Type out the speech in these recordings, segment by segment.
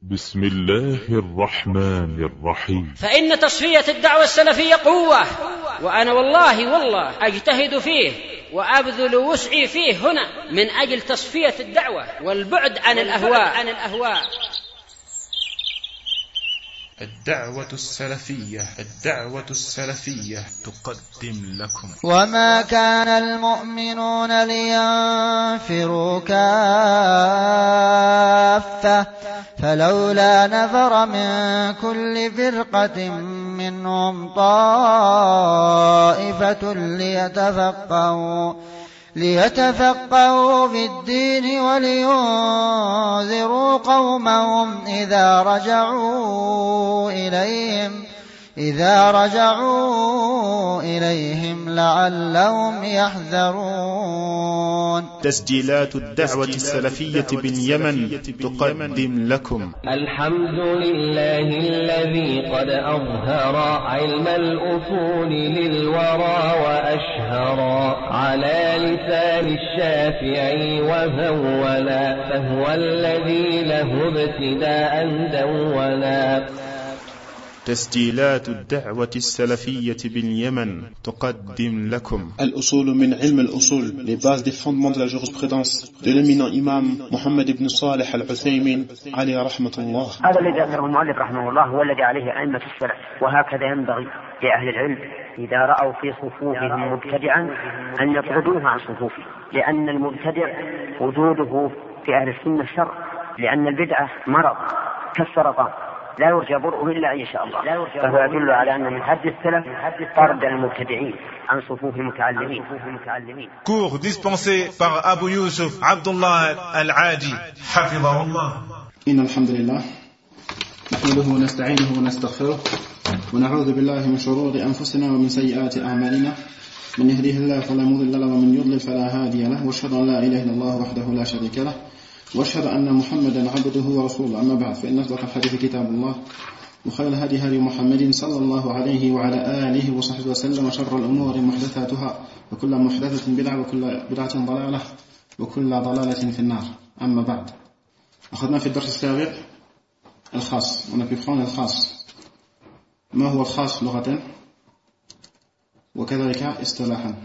بسم الله الرحمن الرحيم. فإن تصفية الدعوة السلفية قوة، وأنا والله أجتهد فيه وأبذل وسعي فيه هنا من أجل تصفية الدعوة والبعد عن الأهواء. الدعوة السلفية تقدم لكم. وما كان المؤمنون لينفروا كافة فلولا نفر من كل فرقة منهم طائفة ليتفقهوا في الدين ولينذروا قومهم إذا رجعوا إليهم لعلهم يحذرون. تسجيلات الدعوة السلفية باليمن تقدم لكم. الحمد لله الذي قد أظهر علم الأصول للورى وأشهر على لسان الشافعي وهولا، فهو الذي له ابتداء دولا. تسجيلات الدعوة السلفية باليمن تقدم لكم. الأصول من علم الأصول, les bases des fondements de la jurisprudence de l'éminent imam Mohammed ibn Salih al-Uthaymin عليه رحمة الله. هذا الذي ذكره المؤلف رحمه الله هو الذي عليه أئمة السلف، وهكذا ينبغي لأهل العلم إذا رأوا في صفوفهم مبتدعا أن يطردوه عن صفوفه، لأن المبتدع وجوده في أهل السنة شر، لأن البدعة مرض كالسرطان لا يرجى برؤه إلا إن شاء الله، فهو يدل على أن من حد السلف طرد المبتدعين عن صفوف المتعلمين. Cours dispensé par Abu Yusuf Abdullah Al-Adi حفظه الله. إن الحمد لله نحمده ونستعينه ونستغفره ونعوذ بالله من شرور أنفسنا ومن سيئات أعمالنا، من يهديه الله فلا مضل له ومن يضلل فلا هادي له، واشهد أن لا إله إلا الله وحده لا شريك له، واشهد أن محمدا عبده ورسوله. أما بعد، فإن أصدق الحديث كتاب الله، وخير الهدي هدي محمد صلى الله عليه وعلى آله وصحبه وسلم، وشر الأمور محدثاتها، وكل محدثة بدعة، وكل بدعة ضلالة، وكل ضلالة في النار. أما بعد، أخذنا في الدرس السابق الخاص، ونبقى الخاص. ما هو الخاص لغة وكذلك اصطلاحا؟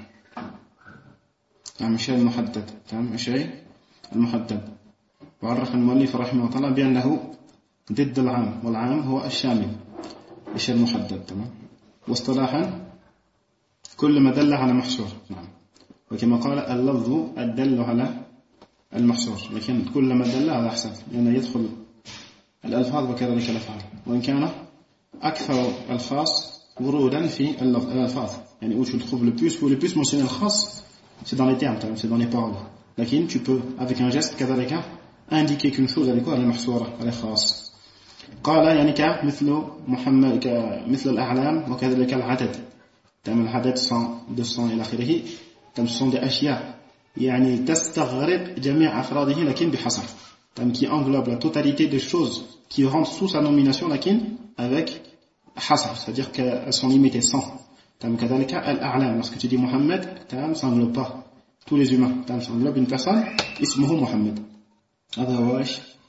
الشيء المحدد، الشيء المحدد. وعرف المؤلف رحمه الله بأنه ضد العام، والعام هو الشامل، الشيء المحدد. واصطلاحا كل ما دل على محصور. وكما قال اللفظ الدل على المحصور، لكن كل ما دل على حسب، لأنه يدخل الألفاظ وكذلك الأفعال، وإن كان أكثر الخاص ورودا في الألفاظ. يعني où tu le trouves le plus mentionné le khas, c'est dans les termes, c'est dans les paroles. لكن tu peux avec un geste كذلك indiquer qu'une chose elle est quoi, elle est محصورة، elle est خاص. قال يعني كمثل محمد، كمثل الأعلام، وكذلك العدد. تعمل العدد 100 200 إلى آخره. ce sont des أشياء يعني تستغرق جميع أفراده لكن بحصر، qui englobe la totalité des choses qui rentrent sous sa nomination لكن avec حصر, c'est-à-dire qu'elles sont limitées 100. كذلك الأعلام, lorsque tu dis Mohammed, ça n'englobe pas tous les humains, ça englobe une personne, اسمه محمد. هذا هو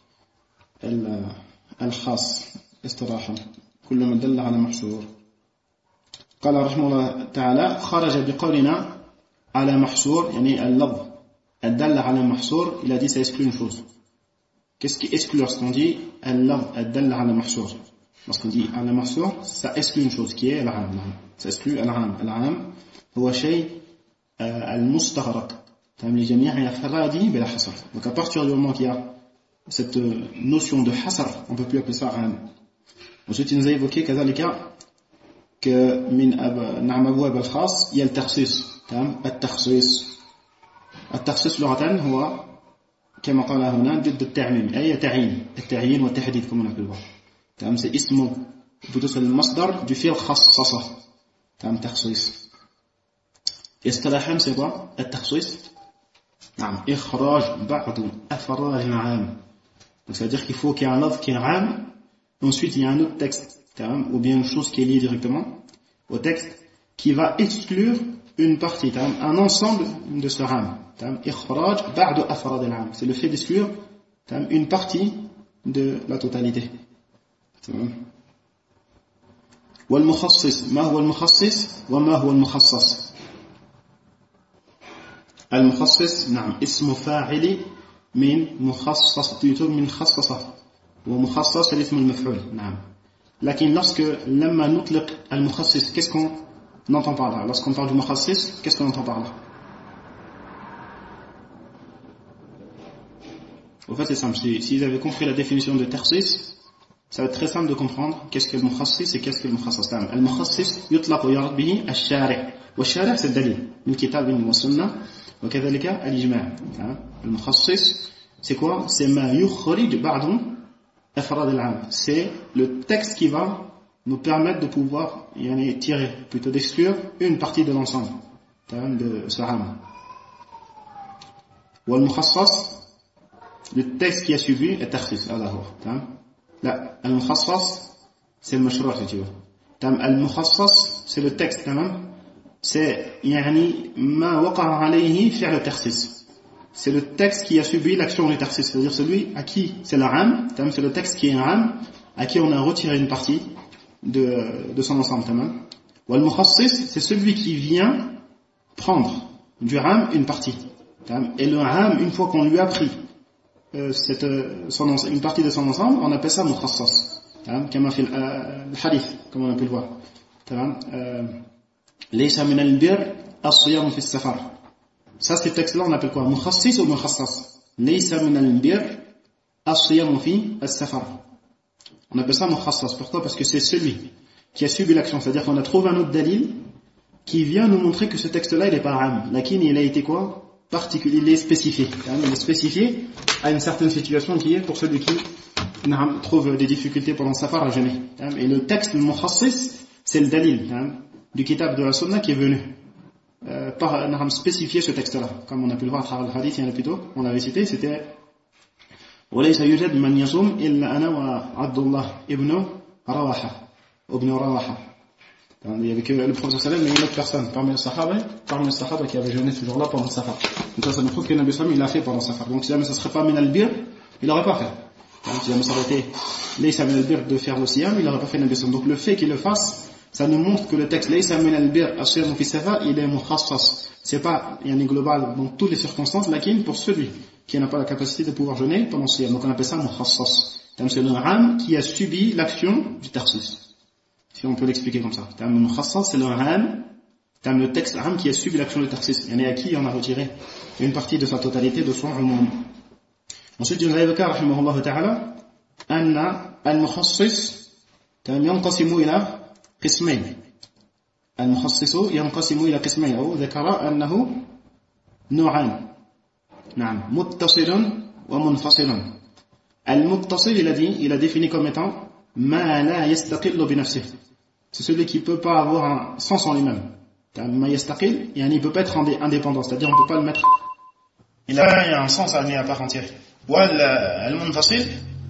الخاص اصطلاحا، كل ما دل على محصور. قال رحمه الله تعالى: خرج بقولنا على محصور، يعني اللفظ الدل على محصور. Il a dit ça exclut une chose. Qu'est-ce qui exclut lorsqu'on dit اللفظ الدل على محصور? Lorsqu'on dit على محصور, ça exclut une chose qui est العام. Ça exclut العام هو شيء المستغرق لجميع أفراده بلا حصر. Donc à partir du moment qu'il y a cette notion de hasr, on ne peut plus appeler ça عام. Ensuite il nous a évoqué كذلك que من نعم أبواب الخاص il y a التخصيص. التخصيص لغة هو كما قال هنا ضد التعميم، أي التعيين والتحديد كما نقول. c'est اسم plutôt المصدر du fi'l خصصه. تخصيص. اصطلاحا c'est quoi التخصيص؟ إخراج بعض أفراد العام. C'est-à-dire qu'il faut qu'il y ait un lafz qui est عام, ensuite il y a un autre texte, ou bien une chose qui est liée directement au texte, qui va exclure une partie, un ensemble de ce عام. إخراج بعض أفراد العام, c'est le fait d'exclure une partie de la totalité. والمخصص ما هو المخصص وما هو المخصص المخصص نعم اسم فاعل من مخصص من خصصة ومخصص الاسم المفعول نعم لكن lorsque لما نطلق المخصص qu'est-ce qu'on entend par là lorsqu'on parle du مخصص qu'est-ce qu'on entend par là en fait c'est simple si vous avez compris la définition de takhsis ça va être très simple de comprendre qu'est-ce que le مخصص et qu'est-ce que le مخصص المخصص يطلق ويراد به الشارع والشارع c'est الدليل من كتاب والسنة وكذلك الإجماع المخصص c'est quoi c'est ما يخرج بعض أفراد العام c'est le texte qui va nous permettre de pouvoir tirer plutôt d'exclure une partie de l'ensemble de ce عام والمخصص le texte qui a suivi est takhsis هذا هو لا المخصص c'est le مشروع si tu veux المخصص c'est le texte c'est ما وقع عليه فعل التخصيص c'est le texte qui a subi l'action du takhsis c'est-à-dire celui à qui c'est le am c'est le texte qui est un am à qui on a retiré une partie de son ensemble والمخصص c'est celui qui vient prendre du am une partie et le am une fois qu'on lui a pris une partie de son ensemble on appelle ça mukhassas كما في الحديث comme on a pu le voir ليس من البر الصيام في السفر ça ce texte là on appelle quoi مخصص ou مخصص ليس من البر الصيام في السفر on appelle ça مخصص pourquoi parce que c'est celui qui a subi l'action c'est-à-dire qu'on a trouvé un autre dalil qui vient nous montrer que ce texte là il est pas am lakin il a été quoi particulier, il est spécifié. Il est spécifié à une certaine situation qui est pour celui qui trouve des difficultés pendant sa part à jeûner. Et le texte, le mukhassis, c'est le dalil du kitab de la sunna qui est venu spécifier ce texte-là. Comme on a pu le voir à travers le hadith, il y en a plutôt, on l'avait cité, c'était وَلَيْسَ يُوجَدْ مَنْ يَصُومْ إِلَّا أَنَا وَعَبْدُ اللَّهِ ابن رواحة. Il y avait que le prophète sallam et une autre personne parmi les sahaba qui avaient jeûné ce jour-là pendant le safar. Donc ça nous prouve que Nabi sallam il l'a fait pendant le safar. Donc si jamais ça serait pas min al-bir, il n'aurait pas fait. Si jamais ça aurait été laysa min al-bir de faire le siyam, il n'aurait pas fait Nabi sallam. Donc le fait qu'il le fasse, ça nous montre que le texte laysa min al-bir as-siyam fi safar, il est mukhassas. C'est pas global dans toutes les circonstances, lakin pour celui qui n'a pas la capacité de pouvoir jeûner pendant le siyam. Donc on appelle ça mukhassas. C'est le ram qui a subi l'action du takhsis. Si on peut l'expliquer comme ça. Le mukhassas, c'est le ram, le texte ram qui a subi l'action de takhsis. Il y en a à qui on a retiré une partie de sa totalité de son umum. Ensuite, il y a le cas, rahimahullah ta'ala, anna al-mukhasis yanqasimu ila qismayn. Al-mukhassisu yanqasimu ila qismayn. Ou dhakara annahu nu'an. Na'am. Muttasilun wa munfasilun. Al-muttasil, il a défini comme étant ma la yastaqillu bi nafsihi. C'est celui qui peut pas avoir un sens en lui-même. Ma yastaqil, il peut pas être indépendant, c'est-à-dire on peut pas le mettre. Il a un sens à part entière. Al-munfasil,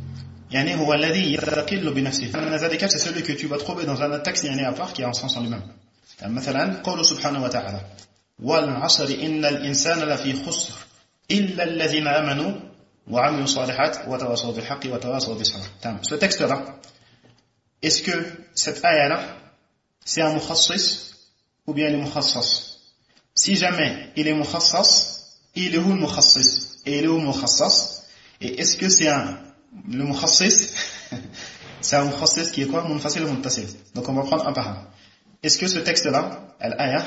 هو الذي يستقل بنفسه. C'est celui que tu vas trouver dans un texte à part qui a un sens en lui-même. مثلا قول سبحانه وتعالى والعصر إن الإنسان لفي خسر إلا الذين آمنوا وعملوا الصالحات وتواصوا بالحق وتواصوا بالصبر. Ce texte-là, est-ce que cette ayah-là, c'est un mukhassis ou bien il est mukhassas? Si jamais il est mukhassas, il est où le mukhassis? Et il est où le mukhassas? Et est-ce que c'est le mukhassis? C'est un mukhassis qui est quoi? Munfasil ou muttasil. Donc on va prendre un par un. Est-ce que ce texte-là, al-ayah,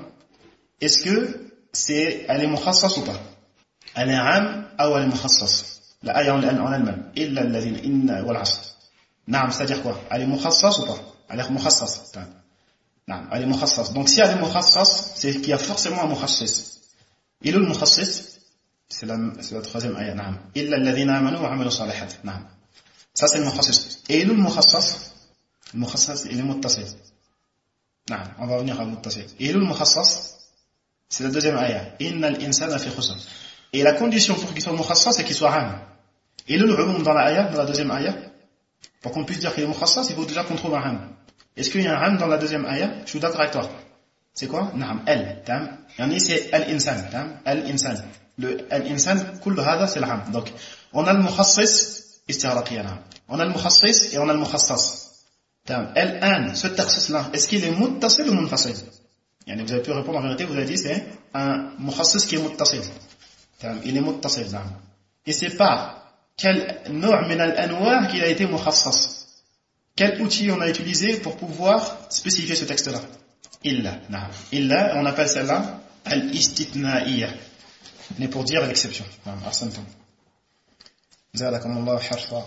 est-ce que elle est mukhassas ou pas? Elle est am ou elle est mukhassas? La ayah en elle-même. Illa alladhina inna wal asr. Naam, c'est-à-dire quoi? Elle est mukhassas ou pas? Elle est mukhassas. Naam, elle est mukhassas. Donc si elle est mukhassas, c'est qu'il y a forcément un mukhassis. Il est le mukhassis? C'est la troisième ayah. Naam. Illa alladhina amanu wa amilu salihat. Naam. Ça c'est le mukhassis. Et il est le mukhassas? Le mukhassas, il est muttasil. Naam, on va revenir à muttasil. Et il est le mukhassas? C'est la deuxième ayah. Inna al-insana fi khusr. Et la condition pour qu'il soit mukhassas, c'est qu'il soit am. Et le umum dans la ayah, dans la deuxième ayah, pour qu'on puisse dire qu'il est mukhassas, il faut déjà qu'on trouve un am. Est-ce qu'il y a un am dans la deuxième ayah? Je suis d'accord avec toi. C'est quoi? Naam, al. Yani c'est al-insan. Al-insan. Le al-insan, kull hada, c'est l'am. Donc, on a le mukhassis استغراقية نعم. On a le مخصص et on a le مخصص. الآن ce taxis là est-ce qu'il est متصل ou منفصل؟ يعني vous avez pu répondre en vérité, vous avez dit c'est un مخصص qui est متصل. il est متصل نعم. Et c'est pas quel نوع من الأنواع qu'il a été مخصص. Quel outil on a utilisé pour pouvoir spécifier ce texte là? إلا نعم. إلا on appelle celle-là الاستثنائية. Mais pour dire l'exception. نعم أحسنتم. زادكم الله حرفا.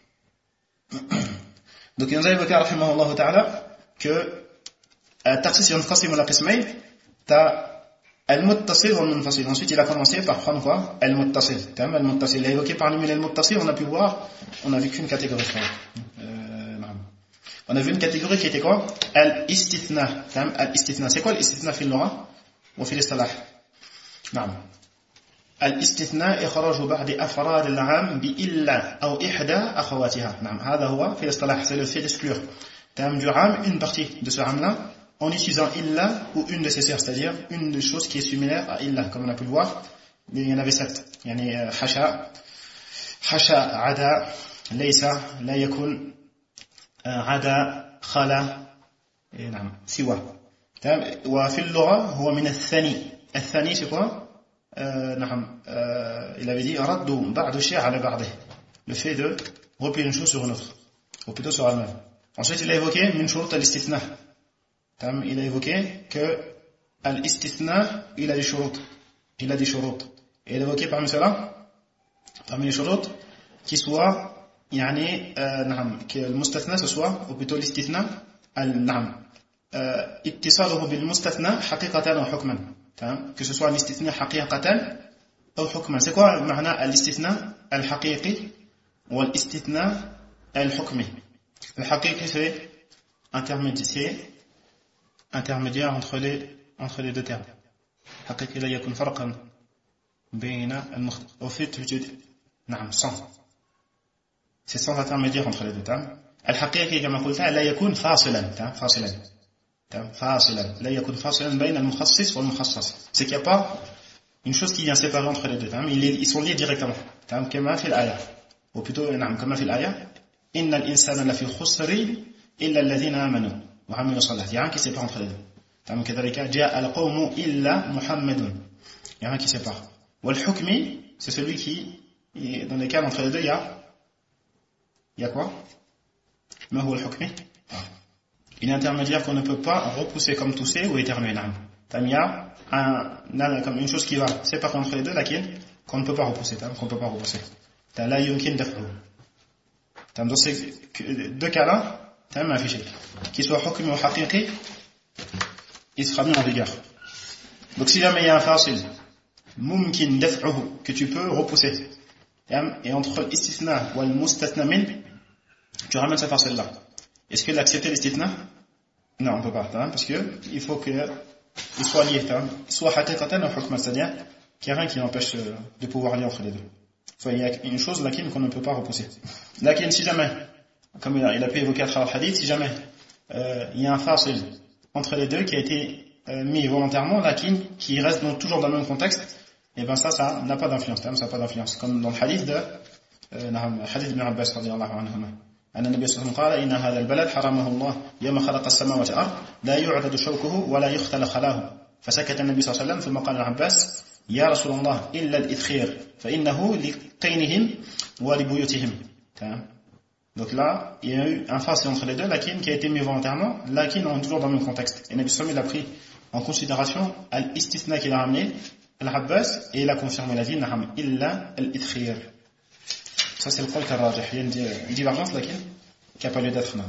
Donc il nous a évoqué rahimahullah ta'ala que التخصيص ينقسم إلى قسمين. t'as المتصل والمنفصل. Ensuite il a commencé par prendre quoi? المتصل. تمام المتصل. Il a évoqué parmi les المتصل, on a pu voir, on a vu qu'une catégorie. On a vu une catégorie qui était quoi? Al-istithna. Al-istithna. C'est quoi l'istithna في اللغة وفي الاصطلاح؟ نعم. الاستثناء إخراج بعض أفراد العام بإلا أو إحدى أخواتها. نعم. هذا هو في الاصطلاح. C'est le fait d'exclure du عام une partie de ce عام-là en utilisant illa ou une de ses sœurs, c'est-à-dire une des choses qui est similaire à illa, comme on a pu le voir. Il y en avait 7. يعني حشا عدا ليس لا يكون عدا خلا نعم سوى. وفي اللغة هو من الثاني. الثاني c'est quoi? نعم il avait dit رد بعض الشيء على بعضه, le fait de replier une chose sur une autre ou plutôt sur elle-même. Ensuite il a évoqué min shurut al-istithna. Il a évoqué que al-istithna il a des shurut. Il a des shurut. Et il a évoqué parmi cela, parmi les shurut, qui soit يعني نعم المستثنى ce soit ou plutôt الاستثناء نعم اتصاله بالمستثنى حقيقة أو حكما. que ce soit الاستثناء حقيقة أو حكما. c'est quoi معنى الاستثناء الحقيقي والاستثناء الحكمي؟ الحقيقي c'est intermédiaire entre les deux termes. حقيقي لا يكون فرقا بين المختلف au fait نعم sans. C'est sans intermédiaire entre les deux termes. الحقيقي كما قلت لا يكون فاصلا. لا يكون فاصلا بين المخصص والمخصص. C'est qu'il n'y a pas une chose qui vient séparer entre les deux termes. Ils sont liés directement. كما في الآية. Ou plutôt نعم كما في الآية إن الإنسان لفي خسر إلا الذين آمنوا وعملوا الصالحات. Il y a un qui sépare entre les deux. كذلك جاء القوم إلا محمد. Il y a un qui sépare. والحكمي c'est celui qui dans les cas entre les deux il y a quoi? ما هو الحكمي؟ Une intermédiaire qu'on ne peut pas repousser comme tousser ou éternuer. Il y a comme une chose qui va séparer entre les deux, laquelle qu'on ne peut pas repousser. Qu'on ne peut pas repousser. La yumkin daf'u. Dans ces deux cas-là, affiché. Qu'il soit hukmi ou haqiqi, il sera mis en vigueur. Donc si jamais il y a un fasil, mumkin daf'u, que tu peux repousser, et entre l'istithna ou le mustathna min, tu ramènes ce fasil-là. Est-ce qu'il a accepté l'istithna? Non, on ne peut pas, parce que il faut qu'il soit lié, soit haqiqatan ou hukman, c'est-à-dire qu'il n'y a rien qui empêche de pouvoir lier entre les deux. Il y a une chose qu'on ne peut pas repousser. Lakin, si jamais, comme il a pu évoquer à travers le hadith, si jamais il y a un fasil entre les deux qui a été mis volontairement, lakin qui reste donc toujours dans le même contexte, et bien ça n'a pas d'influence, ça n'a pas d'influence. Comme dans le hadith de hadith ibn Abbas radiyallahu anhuma. أن النبي صلى الله عليه وسلم قال إن هذا البلد حرمه الله يوم خلق السماوات والأرض لا يعدد شوكه ولا يختل خلاه. فسكت النبي صلى الله عليه وسلم ثم قال العباس يا رسول الله إلا الإذخير فإنه لقينهم ولبيوتهم. Donc là, il y a eu un fasil entre les deux, lakin qui a été mis volontairement, lakin on est toujours dans le même contexte. Et Nabi sallallahu alayhi wa sallam il a pris en considération al-istithna qu'il a ramené, al-Abbas, et il a confirmé la vie, naham illa al-idkhir. Ça c'est le qawl al-rajih. Il y a une divergence laquelle qui n'a pas lieu d'être.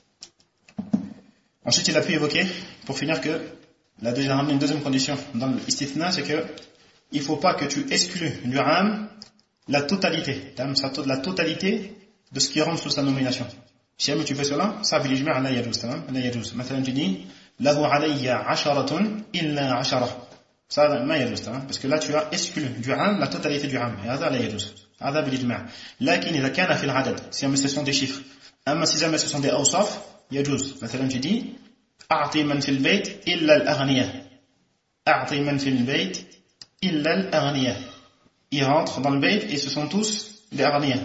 Ensuite il a pu évoquer, pour finir, que là déjà ramené une deuxième condition dans l'istithna, c'est que il ne faut pas que tu exclues du am la totalité, la totalité de ce qui rentre sous sa nomination. Si jamais tu fais cela, ça bilijma' la yajuz. La yajuz. Maintenant tu dis lahu alayya 'asharatun illa 'ashara. Ça ma yajuz, parce que là tu as exclu du am la totalité du am. Et hada la yajuz. هذا بالإجماع. لكن إذا كان في العدد si jamais ce sont des chiffres أما si jamais ce sont des أوصاف يجوز. مثلا tu dis أعطي من في البيت إلا الأغنياء. أعطي من في البيت إلا الأغنياء. Ils rentrent dans le bayt et ce sont tous les أغنياء.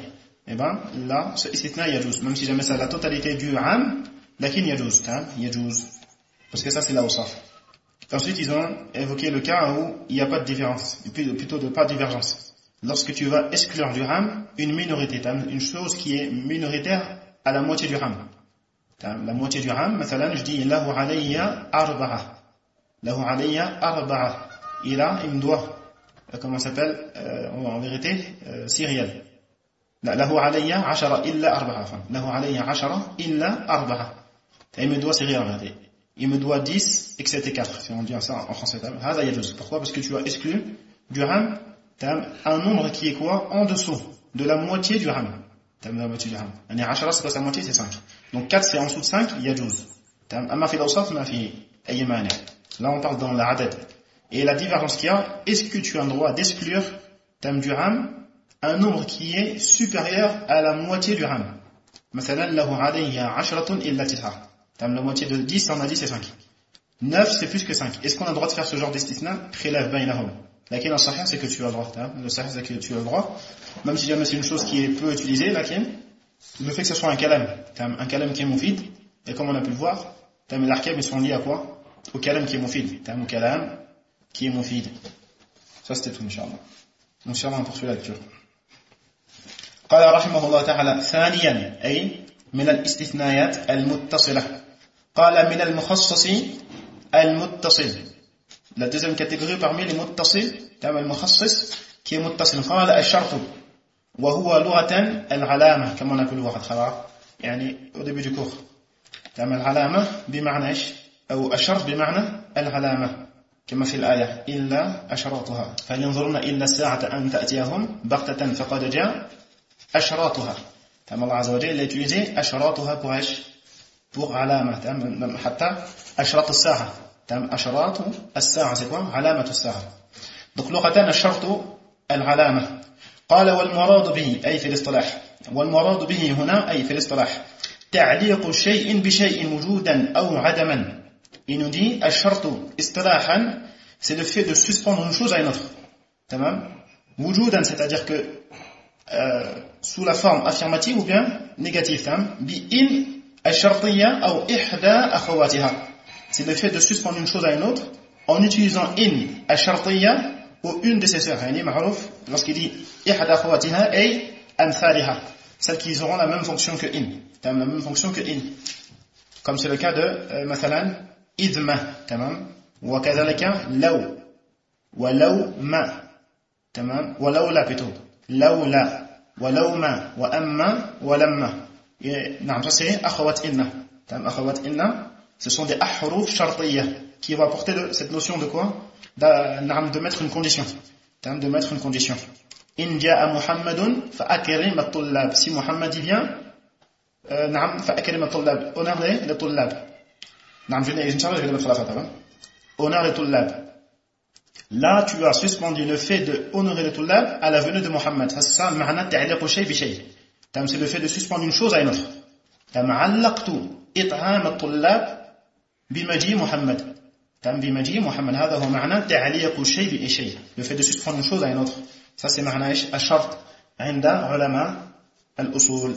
eh ben, là, ce istithna yajouz. Même si jamais c'est la totalité du am, lakin yajouz, yajouz. Parce que ça, c'est la awsaf. Ensuite, ils ont évoqué le cas où il n'y a pas de différence, plutôt de pas de divergence. Lorsque tu vas exclure du ham une minorité, une chose qui est minoritaire à la moitié du ham. La moitié du ham, مثلا, je dis lahu alayya arba'a. Lahu alayya arba'a. Il me doit, comment ça s'appelle, en vérité, 6 rials. Lahu alayya ashara illa arba'a. Lahu alayya ashara illa arba'a. Il me doit 6 rials en vérité. Il me doit 10 excepté 4, si on dit ça en français. Pourquoi? Parce que tu as exclu du ham un nombre qui est quoi? En dessous de la moitié du ham. La moitié du ham. Ashara, c'est pas sa moitié, c'est 5. Donc 4 c'est en dessous de 5, yajouz. Amma fi l'awsaf, ma fi ayy mani'. Là on parle dans la adad. Et la divergence qu'il y a, est-ce que tu as le droit d'exclure du ham un nombre qui est supérieur à la moitié du ham? مثلا له علي 10 إلا 9. La moitié de 10, on a dit c'est 5. 9 c'est plus que 5. Est-ce qu'on a le droit de faire ce genre d'istithna? Khilaf baynahum. Lakin le sahih c'est que tu as le droit. Le sahih c'est que tu as le droit. Même si jamais c'est une chose qui est peu utilisée, lakin le fait que ce soit un kalam qui est moufid, et comme on a pu le voir, les ahkam ils sont liés à quoi? Au kalam qui est moufid. Au kalam qui est moufid. Ça c'était tout, Inch'Allah. Inch'Allah on poursuit la lecture. قال رحمه الله تعالى ثانيا أي من الاستثناءات المتصلة قال من المخصص المتصل. La deuxième catégorie parmi les muttasil, المخصص qui est muttasil. قال الشرط وهو لغة العلامة كما on a pu le voir à travers يعني au début du cours. العلامة بمعنى ايش؟ أو الشرط بمعنى العلامة كما في الآية إلا أشراطها فلينظرن إلا الساعة أن تأتيهم بغتة فقد جاء أشراطها. Allah Azza wa Jalla il a utilisé أشراطها pour ايش؟ pour علامة حتى أشراط الساعة. أشراط الساعة c'est quoi? علامة الساعة. donc لغة الشرط العلامة. قال والمراد به أي في الاصطلاح. والمراد به هنا أي في الاصطلاح تعليق شيء بشيء وجودا أو عدما. Il nous dit الشرط اصطلاحا c'est le fait de suspendre une chose à une autre. تمام؟ وجودا c'est-à-dire que sous la forme affirmative ou bien négative. بإن الشرطية أو إحدى أخواتها. C'est le fait de suspendre une chose à une autre en utilisant in الشرطية ou une de ses sœurs. يعني معروف lorsqu'il dit إحدى أخواتها أي أمثالها. Celles qui auront la même fonction que in. La même fonction que in. Comme c'est le cas de مثلا إذمة. تمام. وكذلك لو ولو ما. تمام. ولو لا plutôt. لولا ولوما وأما ولما. نعم ça c'est أخوات إن. أخوات إن ce sont des ahruf shartiyya qui vont apporter cette notion de quoi? De mettre une condition. De mettre une condition. In ja'a Muhammadun fa'akrim at-tullab. Si Muhammad y vient, fa'akrim at-tullab. Honneur les tullab. Inch'Allah, je vais le mettre à la fin. Honneur les tullab. Là, tu as suspendu le fait de honorer les tullab à la venue de Muhammad. C'est ça, ma'na ta'liqu shay bi shay. C'est le fait de suspendre une chose à une autre. Ta'allaqtu it'am at-tullab بمجيء محمد. بمجيء محمد هذا هو معنى تعليق الشيء بشيء. Le fait de suspendre une chose à une autre. Ça c'est معنى ايش؟ الشرط عند علماء الأصول.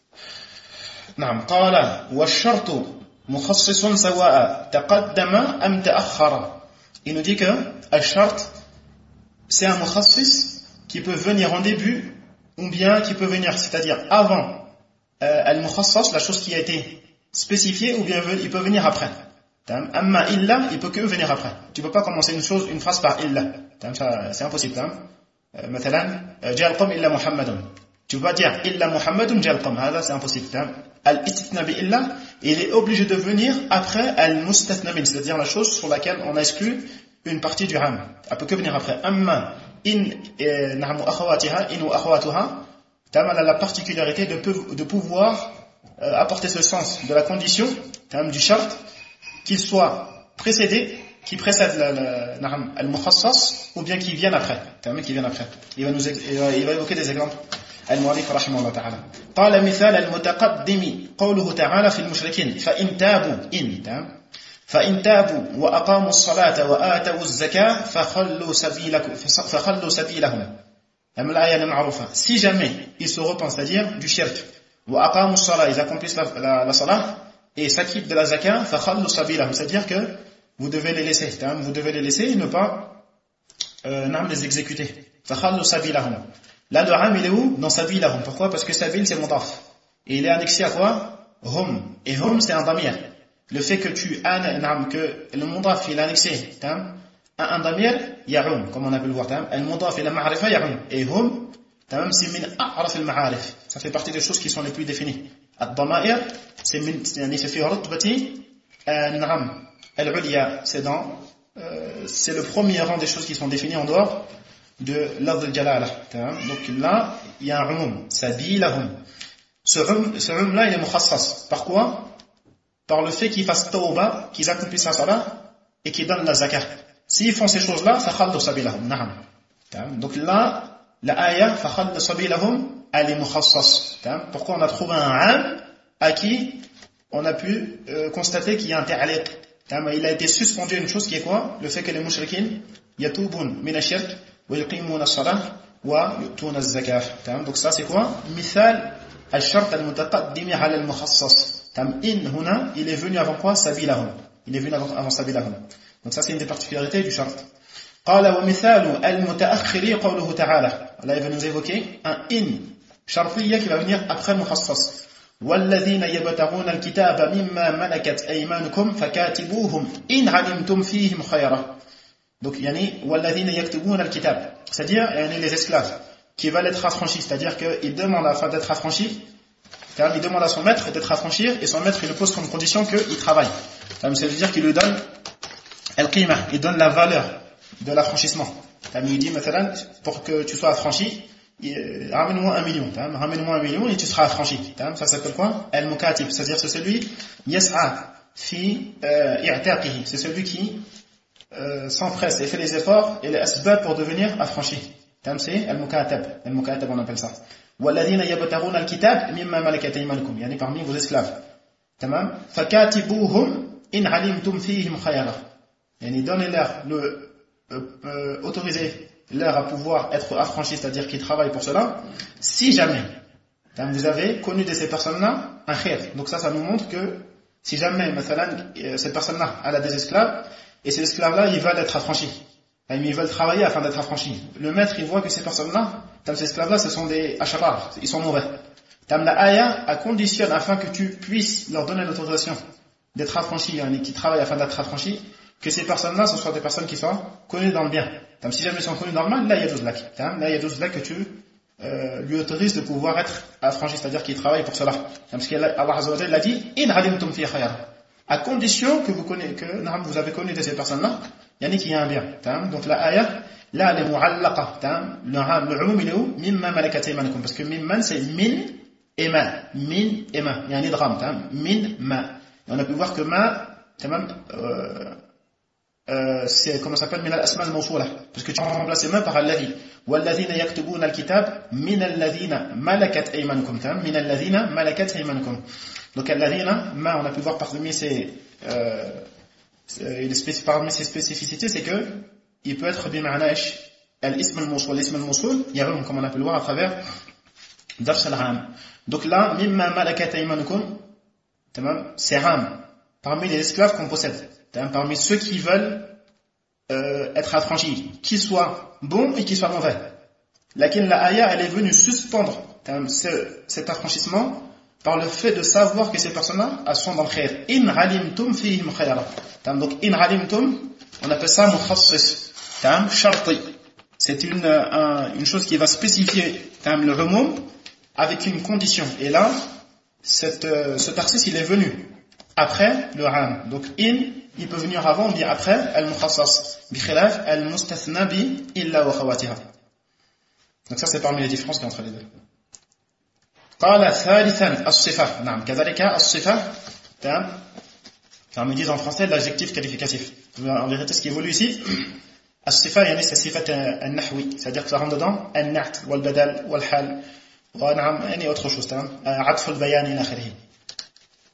نعم. قال والشرط مخصص سواء تقدم أم تأخر. Il nous dit que الشرط c'est un مخصص qui peut venir en début ou bien qui peut venir, c'est-à-dire avant المخصص, la chose qui a été spécifiée, ou bien il peut venir après. Amma illa, il peut que venir après. Tu peux pas commencer une phrase par illa. C'est impossible. مثلا جاء القوم إلا محمد. Tu peux pas dire إلا محمد جاء القوم. C'est impossible. Al-istithna bi illa, il est obligé de venir après al-mustathna min, c'est-à-dire la chose sur laquelle on a exclu une partie du ham. Elle peut que venir après. Amma in nahmu akhawatiha, in ou akhawatuha, elle a la particularité de pouvoir apporter ce sens de la condition du shart, qu'il soit précédé, qui précède al-mukhassas, ou bien qui vienne après. Il va évoquer des exemples. المؤلف رحمه الله تعالى قال مثال المتقدم قوله تعالى في المشركين فإن تابوا وأقاموا الصلاة وآتوا الزكاة فخلوا سبيلهم. Si jamais ils se repentent, c'est-à-dire du shirk, ils accomplissent la salah et s'acquittent de la zakat, c'est-à-dire que vous devez les laisser, et ne pas les exécuter. Là, le ram, il est où? Dans sabilahum. Pourquoi? Parce que sabil, c'est mudaf. Et il est annexé à quoi? Hum. Et hum, c'est un damir. Le fait que que le mudaf, il est annexé à un damir, ya'um, comme on a pu le voir. Le mudaf, il est ma'arifa, ya'um. Et hum, c'est min a'raf al-ma'arif. Ça fait partie des choses qui sont les plus définies. Ad-dama'ir, c'est fi rutbati al-ulya. C'est le premier rang des choses qui sont définies en dehors de l'afd al-jalala. Donc là, il y a un umum, sabilahum. Ce umum là, il est mukhassas. Par quoi? Par le fait qu'ils fassent tawba, qu'ils accomplissent la salat et qu'ils donnent la zakat. S'ils font ces choses-là, fakhallu sabilahum. Na'am. Donc là, la ayah fakhallu sabilahum, elle est mukhassas. Pourquoi on a trouvé un am à qui on a pu constater qu'il y a un ta'liq. Il a été suspendu à une chose qui est quoi? Le fait que les mushrikins yatubun min ash-shirk wa yuqimuna as-salah wa yu'tuna az-zakah. Donc ça c'est quoi? Mithal al-shart al-mutaqaddim 'ala al-mukhassas. In huna, il est venu avant quoi? Sabilahum. Il est venu avant sabilahum. Donc ça c'est une des particularités du shart. Qala wa mithalu al-muta'akhkhiri qawluhu ta'ala. Là il va nous évoquer un in shartiyya qui va venir après mukhassas. والذين يبتغون الكتاب مما ملكت أيمانكم فكاتبوهم إن علمتم فيهم خيرا. Donc والذين يكتبون الكتاب, c'est-à-dire les esclaves qui veulent être affranchis, c'est-à-dire qu'ils demandent afin d'être affranchis, il demande à son maître d'être affranchi et son maître il le pose comme condition qu'il travaille. C'est-à-dire qu'il lui donne al-qima, il donne la valeur de l'affranchissement. Il lui dit مثلا pour que tu sois affranchi, ramène-moi 1 million, ramène-moi 1 million et tu seras affranchi. Ça s'appelle quoi? Al-mukatib, c'est-à-dire c'est celui yas'a fi i'taqihi, c'est celui qui s'empresse et fait les efforts et les asbab pour devenir affranchi. C'est al-mukatab, al-mukatab on appelle ça. والذين يبتغون الكتاب مما ملكت أيمانكم, يعني parmi vos esclaves. تمام؟ فكاتبوهم إن علمتم فيهم خيرا. يعني donnez-leur autorisez-leur à pouvoir être affranchis, c'est-à-dire qu'ils travaillent pour cela, si jamais vous avez connu de ces personnes-là un khair. Donc ça nous montre que si jamais cette personne-là elle a des esclaves et ces esclaves-là ils veulent être affranchis, ils veulent travailler afin d'être affranchis, le maître il voit que ces personnes-là, ces esclaves-là ce sont des ashrar, ils sont mauvais. La ayah a conditionne afin que tu puisses leur donner l'autorisation d'être affranchis, qui travaillent afin d'être affranchis, que ces personnes-là ce soient des personnes qui sont connues dans le bien. Si jamais ils sont connus dans le mal, là il y a 12 lacs. Là il y a 12 lacs que tu lui autorises de pouvoir être affranchi, c'est-à-dire qu'il travaille pour cela. Parce qu'Allah Azza wa Jalla l'a dit, in alimtum fi khayr, à condition que vous avez connu de ces personnes-là, il y a un bien. Donc la ayah, là elle est mu'allaqa. Le umum il est où? Mimma malakat aymanukum, parce que mimman c'est min et ma. Min et ma. Il y a un idgham. Min ma. Et on a pu voir que ma, c'est comment ça s'appelle, min al-asma al-mawsula, parce que tu remplaces ma par alladhi. والذين يكتبون الكتاب من الذين ملكت أيمانكم. من الذين ملكت أيمانكم. Donc الذين, ma, on a pu voir parmi ses spécificités, c'est que il peut être bima'na al-ism al-mawsul. L'ism al-mawsul, yarum, comme on a pu le voir à travers dars al-ram. Donc là, mimma malakat aymanukum, c'est ram, parmi les esclaves qu'on possède, parmi ceux qui veulent être affranchis, qu'ils soient bons et qu'ils soient mauvais. Lakin la ayah, elle est venue suspendre cet affranchissement par le fait de savoir que ces personnes-là sont dans le khair. In alimtum fihim khayra. Donc in alimtum, on appelle ça mukhassis, sharti. C'est une chose qui va spécifier le remous avec une condition. Et là, ce tarsis, il est venu après le ram. Donc in, il peut venir avant, on dit après, al-mukhassas, bi khilaf al-mustathna bi illa wa khawatiha. Donc ça c'est parmi les différences qu'il y a entre les deux. قال ثالثا الصفة. نعم كذلك الصفة. Ils disent en français l'adjectif qualificatif. En vérité ce qui évolue ici, الصفة يعني c'est صفة النحوي, c'est-à-dire que ça rentre dedans النعت والبدل والحال ونعم يعني autre chose. عطف البيان إلى آخره.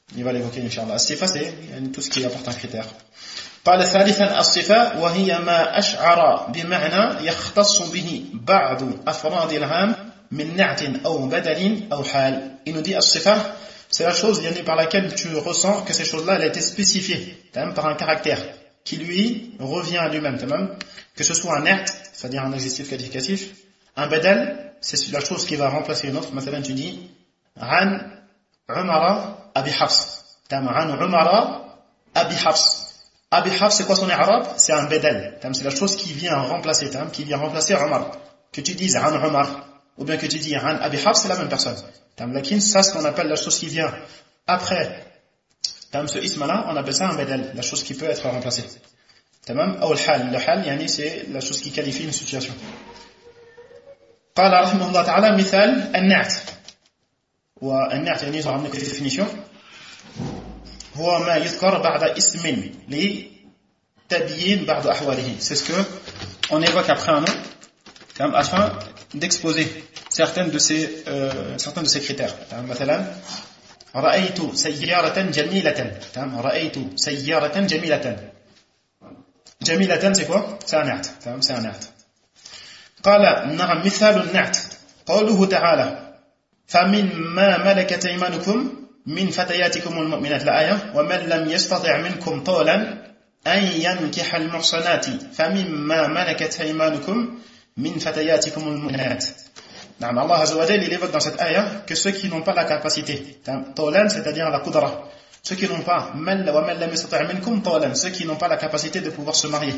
Il va l'évoquer, Inch'Allah. As-sifa, c'est tout ce qui apporte un critère. قال ثالثا الصفة وهي ما أشعر بمعنى يختص به بعض أفراد العام من نعت أو بدل أو حال. Il nous dit الصفة, c'est la chose par laquelle tu ressens que ces choses-là, elle a été spécifiée par un caractère qui lui revient à lui-même. Que ce soit un na'at, c'est-à-dire un adjectif qualificatif, un badal, c'est la chose qui va remplacer une autre. مثلا tu dis عن عمر أبي حفص. عن عمر أبي حفص. Abi Hafs, c'est quoi son i'rab? C'est un badal. C'est la chose qui vient remplacer, qui vient remplacer Omar. Que tu dises An Omar, ou bien que tu dis An Abi Hafs, c'est la même personne. Lakin, ça, ce qu'on appelle la chose qui vient après ce isma-là, on appelle ça un badal, la chose qui peut être remplacée. Ou le hal. Le hal, c'est la chose qui qualifie une situation. قال رحمه الله تعالى مثال النعت. والنعت يعني ils ont ramené quelques définitions. هو ما يذكر بعد اسم لتبيين بعض أحواله. C'est ce que on évoque après un nom afin d'exposer certains de ces critères. مثلا رأيت سيارة جميلة. رأيت سيارة جميلة. جميلة c'est quoi? C'est un نعت. c'est un نعت. قال نعم مثال النعت قوله تعالى فمما ملكت أيمانكم من فتياتكم المؤمنات. الآية ومن لم يستطع منكم طولا أن ينكح المحصنات فمما ملكت أيمانكم من فتياتكم المؤمنات. نعم Allah Azza wa Jalla il évoque dans cette ayah que ceux qui n'ont pas la capacité طولا c'est-à-dire la qudra, ceux qui n'ont pas ومن لم يستطع منكم طولا, ceux qui n'ont pas la capacité de pouvoir se marier.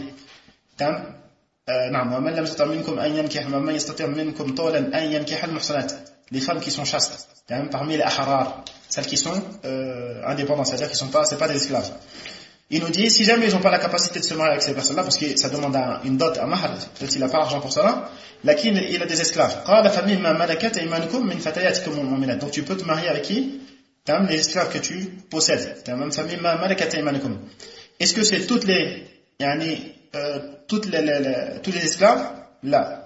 نعم ومن لم يستطع منكم أن ينكح ومن يستطيع منكم طولا أن ينكح المحصنات, les femmes qui sont chastes parmi les ahrar, celles qui sont indépendantes, c'est-à-dire qui sont pas, c'est pas des esclaves. Il nous dit, si jamais ils n'ont pas la capacité de se marier avec ces personnes-là, parce que ça demande une dot, un mahar, peut-être qu'il n'a pas l'argent pour cela, lakin il a des esclaves. Donc tu peux te marier avec qui? Les esclaves que tu possèdes. Est-ce que c'est tous les esclaves? Là.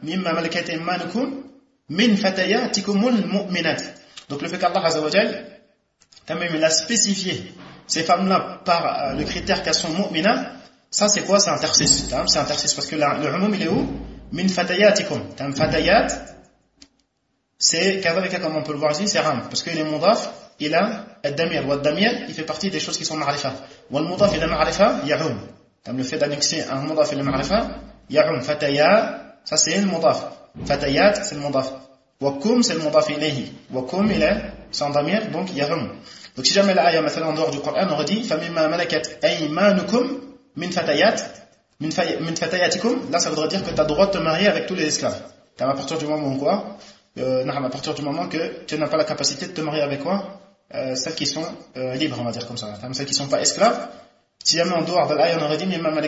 Min fatayatikumul mu'minat. Donc le fait qu'Allah Azza wa Jal il a spécifié ces femmes-là par le critère qu'elles sont mu'mina, ça c'est quoi? C'est un tarsis. C'est un tarsis parce que le umum il est où? Min fatayatikum. Fatayat, c'est comme on peut le voir ici, c'est ram parce qu'il est mudaf, il a ad-damir. Wa ad-damir, il fait partie des choses qui sont ma'rifa. Wa al-mudaf ila ma'rifa ya'um. Le fait d'annexer un mudaf ila ma'rifa ya'um. Fatayat, ça c'est le mudaf. Fatayat, c'est le mudaf. Wakum, c'est le mudaf ilayhi. Wakum, il est sans damir, donc yahum. Donc si jamais l'ayah, en dehors du Coran, on aurait dit famimma malakat aymanukum min fatayatikum. Là, ça voudrait dire que tu as le droit de te marier avec tous les esclaves. À partir du moment où quoi? À partir du moment que tu n'as pas la capacité de te marier avec quoi? Celles qui sont libres, on va dire comme ça. Celles qui ne sont pas esclaves. Si jamais en dehors de l'ayah on aurait dit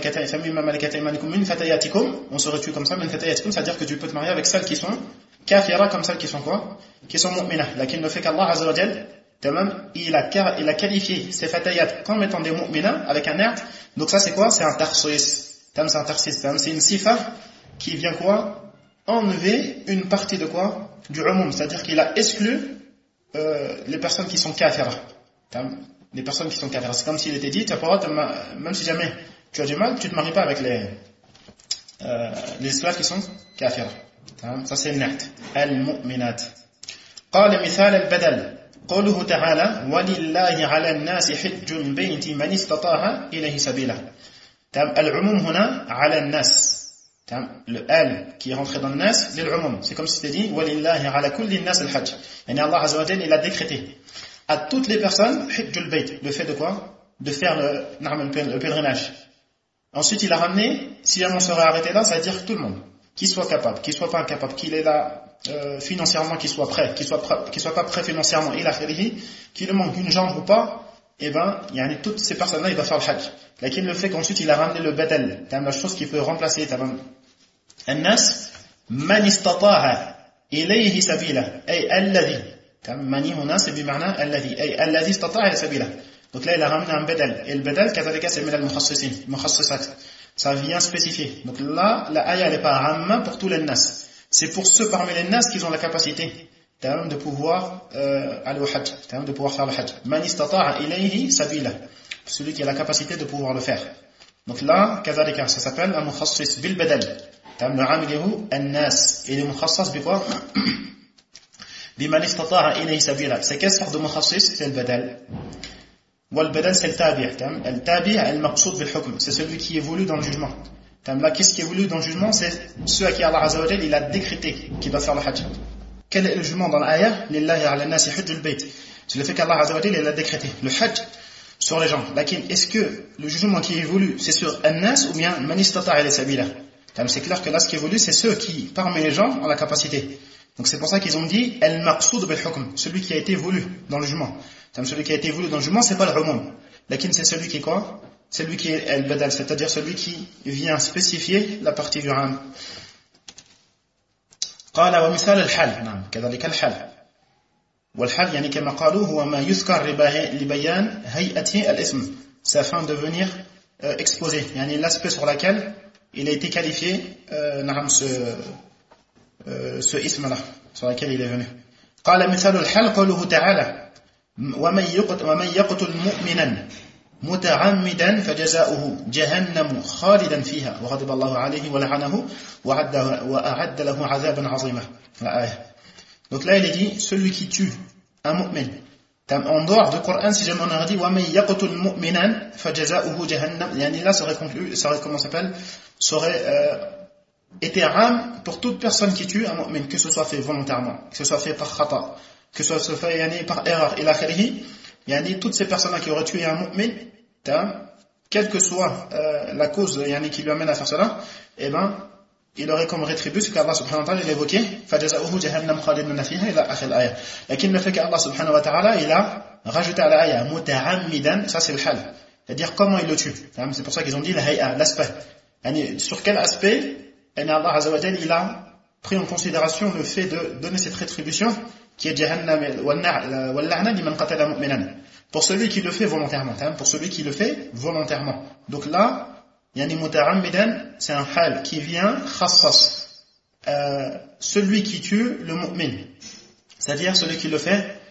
on serait tué comme ça, c'est-à-dire que tu peux te marier avec celles qui sont kafira comme celles qui sont quoi? Qui sont mu'mina. Lakin le fait qu'Allah Azza wa Jal il a qualifié ces fatayat comme étant des mu'mina avec un na'at. Donc ça c'est quoi? C'est un tarsis. C'est un tarsis. C'est une sifa qui vient quoi? Enlever une partie de quoi? Du umum. C'est-à-dire qu'il a exclu les personnes qui sont kafira. Les personnes qui sont kafiras. C'est comme s'il était dit, tu as pas le droit, même si jamais tu as du mal, tu ne te maries pas avec les esclaves qui sont kafiras. Ça c'est النعت المؤمنات. قال مثال البدل قوله تعالى ولله على الناس حج البيت من استطاع إليه سبيلا. العموم هنا على الناس. Le al qui est rentré dans le nas, c'est l'umum. C'est comme si c'était dit ولله على كل الناس الحج. يعني Allah Azza wa Jalla il a décrété à toutes les personnes, hijjul bayt, le fait de quoi? De faire le pèlerinage. Ensuite, il a ramené, si on serait arrêté là, ça veut dire tout le monde. Qu'il soit capable, qu'il soit pas incapable, qu'il est là financièrement, qu'il soit prêt, qu'il soit pas prêt financièrement, il a fait qu'il lui manque une jambe ou pas, et ben, toutes ces personnes-là, il va faire le hajj. Lakin le fait qu'ensuite, il a ramené le badal, la chose qui peut remplacer, الناس من استطاع إليه سبيلا أي الذي mani huna c'est bima'na alladhi ay alladhi istata'a sabila. Donc là il a ramené un badal et le badal kadhalika c'est min al-mukhassisin mukhassisat, ça vient spécifier. Donc là la ayah elle est pas amma pour tous les nas, c'est pour ceux parmi les nas qui ont la capacité de pouvoir aller au hajj, de pouvoir faire le hajj. Man istata'a ilayhi sabila, celui qui a la capacité de pouvoir le faire. Donc là, كذلك, ça s'appelle un mukhassis bil badal. Le amiluhu an-nas, et le mukhassas bi quoi? Biman istata'a ilayhi sabila. C'est quelle sorte de mukhassis? C'est le badal. Wal badal, c'est le tabi'. Le tabi' al-maqsoud bil hukm, c'est celui qui évolue dans le jugement. Là, qu'est-ce qui évolue dans le jugement? C'est ceux à qui Allah Azza wa Jalla il a décrété qu'il va faire le hajj. Quel est le jugement dans l'ayah? Lillahi ala nasi hajjul bayt. C'est le fait qu'Allah Azza wa Jalla il a décrété le hajj sur les gens. Lakin, est-ce que le jugement qui évolue c'est sur an-nas ou bien man istata'a ilayhi sabila? C'est clair que là ce qui évolue c'est ceux qui parmi les gens ont la capacité. Donc c'est pour ça qu'ils ont dit al-maqsoud bil hukm, celui qui a été voulu dans le jugement. Celui qui a été voulu dans le jugement c'est pas le umum. Lakin c'est celui qui est quoi? Celui qui est al-badal, c'est-à-dire celui qui vient spécifier la partie du ram. قال ومثال الحال نعم كذلك الحال والحال يعني كما قالوا هو ما يذكر لبيان هيئة الاسم, c'est afin de venir exposer يعني l'aspect sur lequel il a été qualifié نعم ce ism là sur lequel il est venu. قال مثال الحال قوله تعالى ومن يقتل مؤمنا متعمدا فجزاؤه جهنم خالدا فيها وغضب الله عليه ولعنه وأعد له عذابا عظيما. Donc là il est dit celui qui tue un mu'min. En dehors du Coran, si jamais on aurait dit وَمَنْ يَقْتُلْ مُؤْمِنًا فَجَزَاؤُهُ جَهَنَّمْ, يعني là ça aurait conclu, ça aurait, comment ça s'appelle, ça aurait été ram pour toute personne qui tue un mu'min, que ce soit fait volontairement, que ce soit fait par khata, que ce soit fait yani, par erreur, ila akhirihi. Yani, toutes ces personnes qui auraient tué un mu'min, quelle que soit la cause yani, qui lui amène à faire cela, eh ben, il aurait comme rétribué ce qu'Allah subhanahu wa ta'ala il a évoqué, فَجَزَاؤُهُ جَهَنَّمْ خَالِدًا فِيهَا إلى آخر الآية. Lakin le fait qu'Allah subhanahu wa ta'ala il a rajouté à l'ayah مُتَعَمِّدًا, ça c'est le hal, c'est-à-dire comment il le tue. C'est pour ça qu'ils ont dit la hay'a, l'aspect. Yani, sur quel aspect Allah azza wa jalla il a pris en considération le fait de donner cette rétribution qui est Jahannam wal-la'na liman qatala mu'minan, pour celui qui le fait volontairement, pour celui qui le fait volontairement. Donc là, yani muta'ammidan, c'est un hal qui vient khassas, celui qui tue le mu'min, c'est-à-dire celui qui le fait,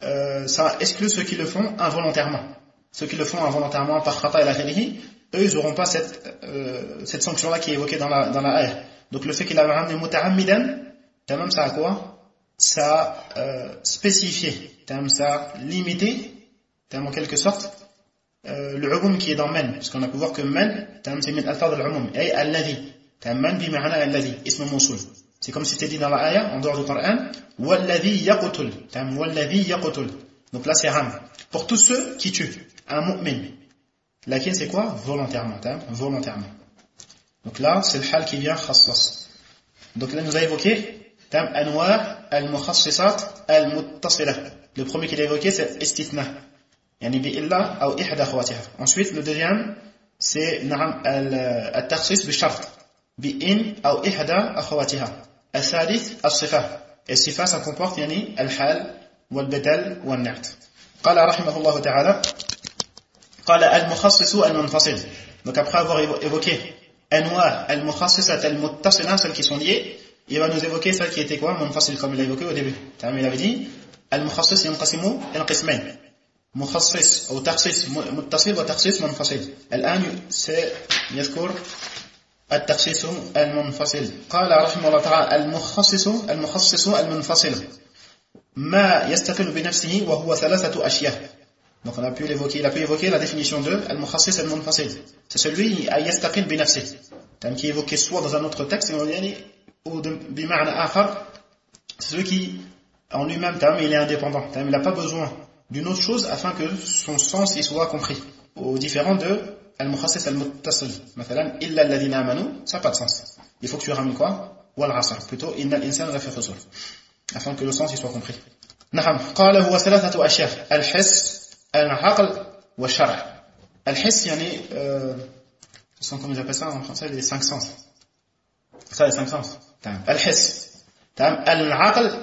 ça exclut ceux qui le font involontairement. Ceux qui le font involontairement par khata et la khalihi, eux ils n'auront pas cette sanction-là qui est évoquée dans la ayah. Donc le fait qu'il a ramené muta'ammidan, tamam, ça a quoi? Ça spécifié, ça limité, en quelque sorte, le umum qui est dans men, parce qu'on a pu voir que men, c'est min alfaz al-umum, et alladhi, men bi ma'ana alladhi, ism mawsul. C'est comme si c'était dit dans la ayah, en dehors du Coran, walladhi yaqtul, walladhi yaqtul. Donc là c'est ram. Pour tous ceux qui tuent un mu'min. Lakin c'est quoi? Volontairement, volontairement. Donc là c'est le hal qui vient khassas. Donc là nous a évoqué أنواع المخصصات المتصلة. Le premier qu'il a évoqué c'est istithna, يعني بإلا أو إحدى أخواتها. Ensuite le deuxième c'est نعم التخصيص بالشرط بإن أو إحدى أخواتها. الثالث الصفة. Et الصفة ça comporte يعني الحال والبدل والنعت. قال رحمه الله تعالى قال المخصص المنفصل. Donc après avoir évoqué أنواع المخصصات المتصلة, celles qui sont liées, il va nous évoquer celle qui était quoi? Munfasil, comme il l'a évoqué au début. Il avait dit al-mukhassis yanqasimu ila qismayn, mukhassis ou takhsis muttasil wa takhsis munfasil. الآن سيذكر التخصيص المنفصل. قال رحمه الله تعالى المخصص المنفصل ما يستقل بنفسه وهو ثلاثة أشياء. Donc il a pu évoquer la définition de al-mukhassis al-munfasil. C'est celui à yastaqil bi nafsihi, qui est évoqué soit dans un autre texte ou bima'na akhar, c'est celui qui en lui-même il est indépendant, il n'a pas besoin d'une autre chose afin que son sens il soit compris, au différent de al-mukhassis al-muttasil. Mathalan illa alladhina amanu, ça n'a pas de sens, il faut que tu ramènes quoi? Wal 'asr, plutôt innal insana lafi khusr, afin que le sens il soit compris. Na'am, qala huwa thalathatu ashya, al-hiss, al-aql wa al-shar'. Al-hiss yani comment ils appellent ça en français, les 5 sens. Ça les 5 sens. Al-hiss, al-aql,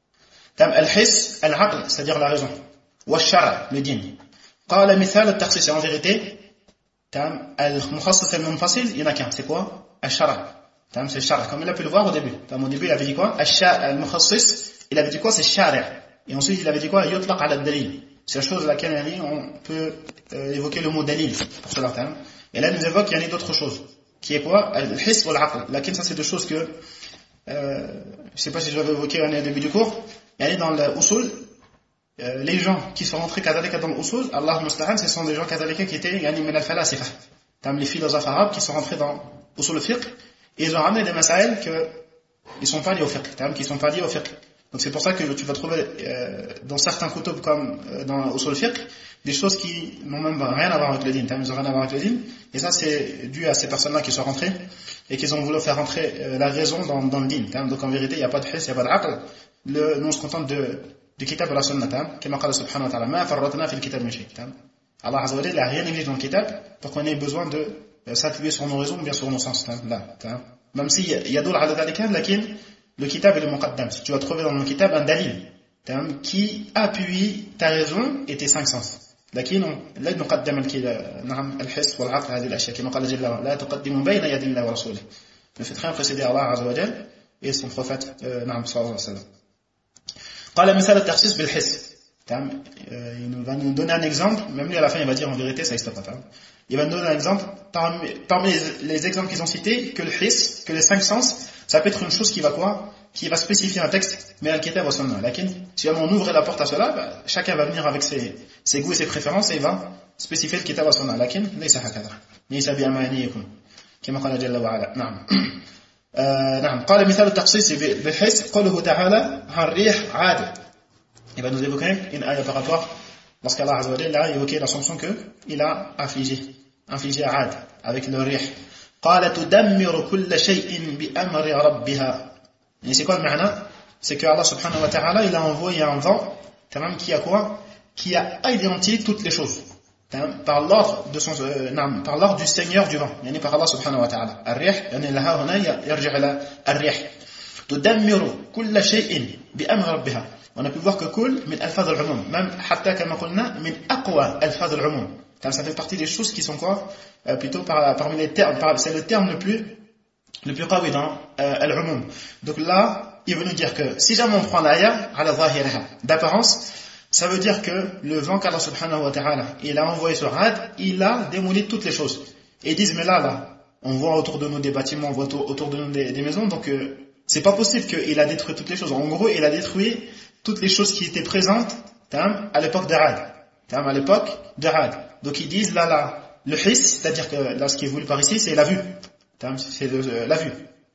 al-hiss, al-aql, c'est-à-dire la raison. Wa-shar', le din. Qala mithal al-takhsis, en vérité, al-mukhassis al-munfasil, il y en a qu'un, c'est quoi? Al-shar'. C'est le shar', comme il a pu le voir au début. Au début, il avait dit quoi? Al-mukhassis il avait dit quoi? C'est shari'. Et ensuite, il avait dit quoi? Yutlaq ala dalil. C'est la chose à laquelle on peut évoquer le mot dalil pour cela. Et là, il nous évoque d'autres choses. Qui est quoi? Al-hiss ou al-aql. Laquelle, ça, c'est deux choses que, je sais pas si je l'avais évoqué au début du cours. Dans l'usul, les gens qui sont rentrés kadhalika dans l'usul, Allah musta'an, ce sont des gens kadhalika qui étaient min al-falasifa. Les philosophes arabes qui sont rentrés dans usul al-fiqh, et ils ont ramené des masaïl qui sont pas liés au fiqh, qui sont pas liés au fiqh. Donc c'est pour ça que tu vas trouver dans certains kutub comme dans usul al-fiqh, des choses qui n'ont même rien à voir avec le din, ils n'ont rien à voir avec le din, et ça c'est dû à ces personnes-là qui sont rentrées, et qui ont voulu faire rentrer la raison dans le din. Donc en vérité, il n'y a pas de hiss, il n'y a pas d'aql. Nous on se contente du kitab et la sunnah, comme Allah subhanahu wa ta'ala, ma farratna fil kitab min shay. Allah azza wa jalla n'a rien négligé dans le kitab pour qu'on ait besoin de s'appuyer sur nos raisons ou bien sur nos sens. Même si yadoul ala dhalika, lakin le kitab est le muqaddam. Si tu vas trouver dans le kitab un dalil qui appuie ta raison et tes cinq sens. لكن لا نقدم الحس والعقل هذه الأشياء كما قال جل وعلا لا تقدموا بين يدي الله ورسوله. Ne faites rien précéder Allah azza wa jalla et son prophète صلى الله عليه وسلم. قال مثال التخصيص بالحس. Il va nous donner un exemple, même lui à la fin il va dire en vérité ça n'existe pas. Il va nous donner un exemple parmi les exemples qu'ils ont cités, que le hiss, que les cinq sens, ça peut être une chose qui va quoi? Qui va spécifier un texte, mais al-kitab wa sunnah. Lakin, si on ouvre la porte à cela, chacun va venir avec ses goûts et ses préférences et il va spécifier le kitab wa sunnah. Lakin, laysa hakadha. Laysa bi'amaniyikum. Kama qala jalla wa ala. Na'am. نعم قال مثال التخصيص بالحس قوله تعالى الريح عادة. Il va nous évoquer une ayah paratoire lorsqu'Allah azza wa jalla a évoqué la sanction qu'il a infligé à Ad avec le rih. قال تدمر كل شيء بأمر ربها. Et c'est quoi le ma'na? C'est que Allah subhanahu wa ta'ala il a envoyé un vent qui a quoi? Qui a anéanti toutes les choses par l'ordre du Seigneur du vent, par Allah subhanahu wa ta'ala. الريح لها هنا يرجع إلى الريح. تدمر كل شيء بأمر ربها. On a pu voir que kul min alfaz al-umum, même hatta kama qulna min aqwa alfaz al-umum. Ça fait partie des choses qui sont quoi? Plutôt parmi les termes, c'est le terme le plus qawi dans al-umum. Donc là, il veut nous dire que si jamais on prend l'ayah ala zahiraha d'apparence, ça veut dire que le vent qu'Allah subhanahu wa ta'ala il a envoyé sur Ad, il a démoli toutes les choses. Et ils disent mais là, on voit autour de nous des bâtiments, on voit autour de nous des maisons, donc c'est pas possible qu'il a détruit toutes les choses. En gros, il a détruit toutes les choses qui étaient présentes à l'époque d'Ad. À l'époque d'Ad. Donc ils disent là, le hiss, c'est-à-dire que là ce qui est voulu par ici, c'est la vue. C'est la vue.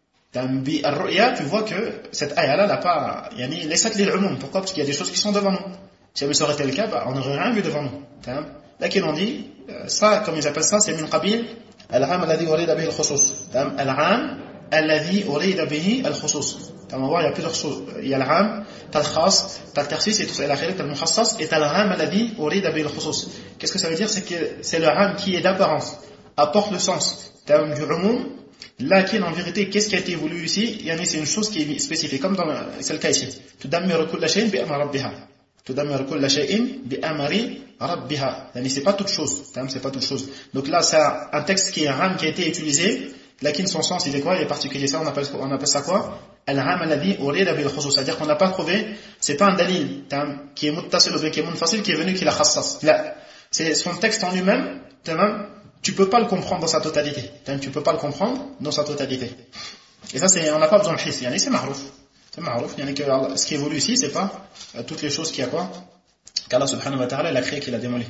Bi ar-ru'ya, tu vois que cette ayah-là n'a pas, laissat lil-umum. Pourquoi? Parce qu'il y a des choses qui sont devant nous. Si jamais ça aurait été le cas, on n'aurait rien vu devant nous. Là qu'ils ont dit, ça, comme ils appellent ça, c'est min qabil al-'am alladhi urida bihi al-khusus. Al-'am alladhi urida bihi al-khusus. On va voir, il y a plusieurs choses. Il y a l'am, t'as le khas, t'as le tersis, et tout ça, t'as le mukhassas, et t'as l'am alladhi urida bihi al-khusus. Qu'est-ce que ça veut dire? C'est que c'est le ram qui est d'apparence, apporte le sens du umum. Lakin en vérité, qu'est-ce qui a été voulu ici? C'est une chose qui est spécifique, comme c'est le cas ici. Tudammiru kulla shay'in bi amri rabbiha. Tudammiru kulla shay'in bi amri rabbiha. C'est pas toute chose. C'est pas toute chose. Donc là, c'est un texte qui est un ram qui a été utilisé. Lakin son sens, il est quoi? Il est particulier. Ça, on appelle ça quoi? Al-ram alladhi urida bil khusus. C'est-à-dire qu'on n'a pas trouvé, c'est pas un dalil qui est muttasil ou qui est munfasil qui est venu qui l'a khassas. Là, c'est son texte en lui-même, tu peux pas le comprendre dans sa totalité. Tu peux pas le comprendre dans sa totalité. Et ça, on n'a pas besoin de hiss. C'est ma'rouf. C'est ma'rouf. Que ce qui est voulu ici, c'est pas toutes les choses qu'il y a quoi? Qu'Allah subhanahu wa ta'ala, il a créé, qu'il a démoli.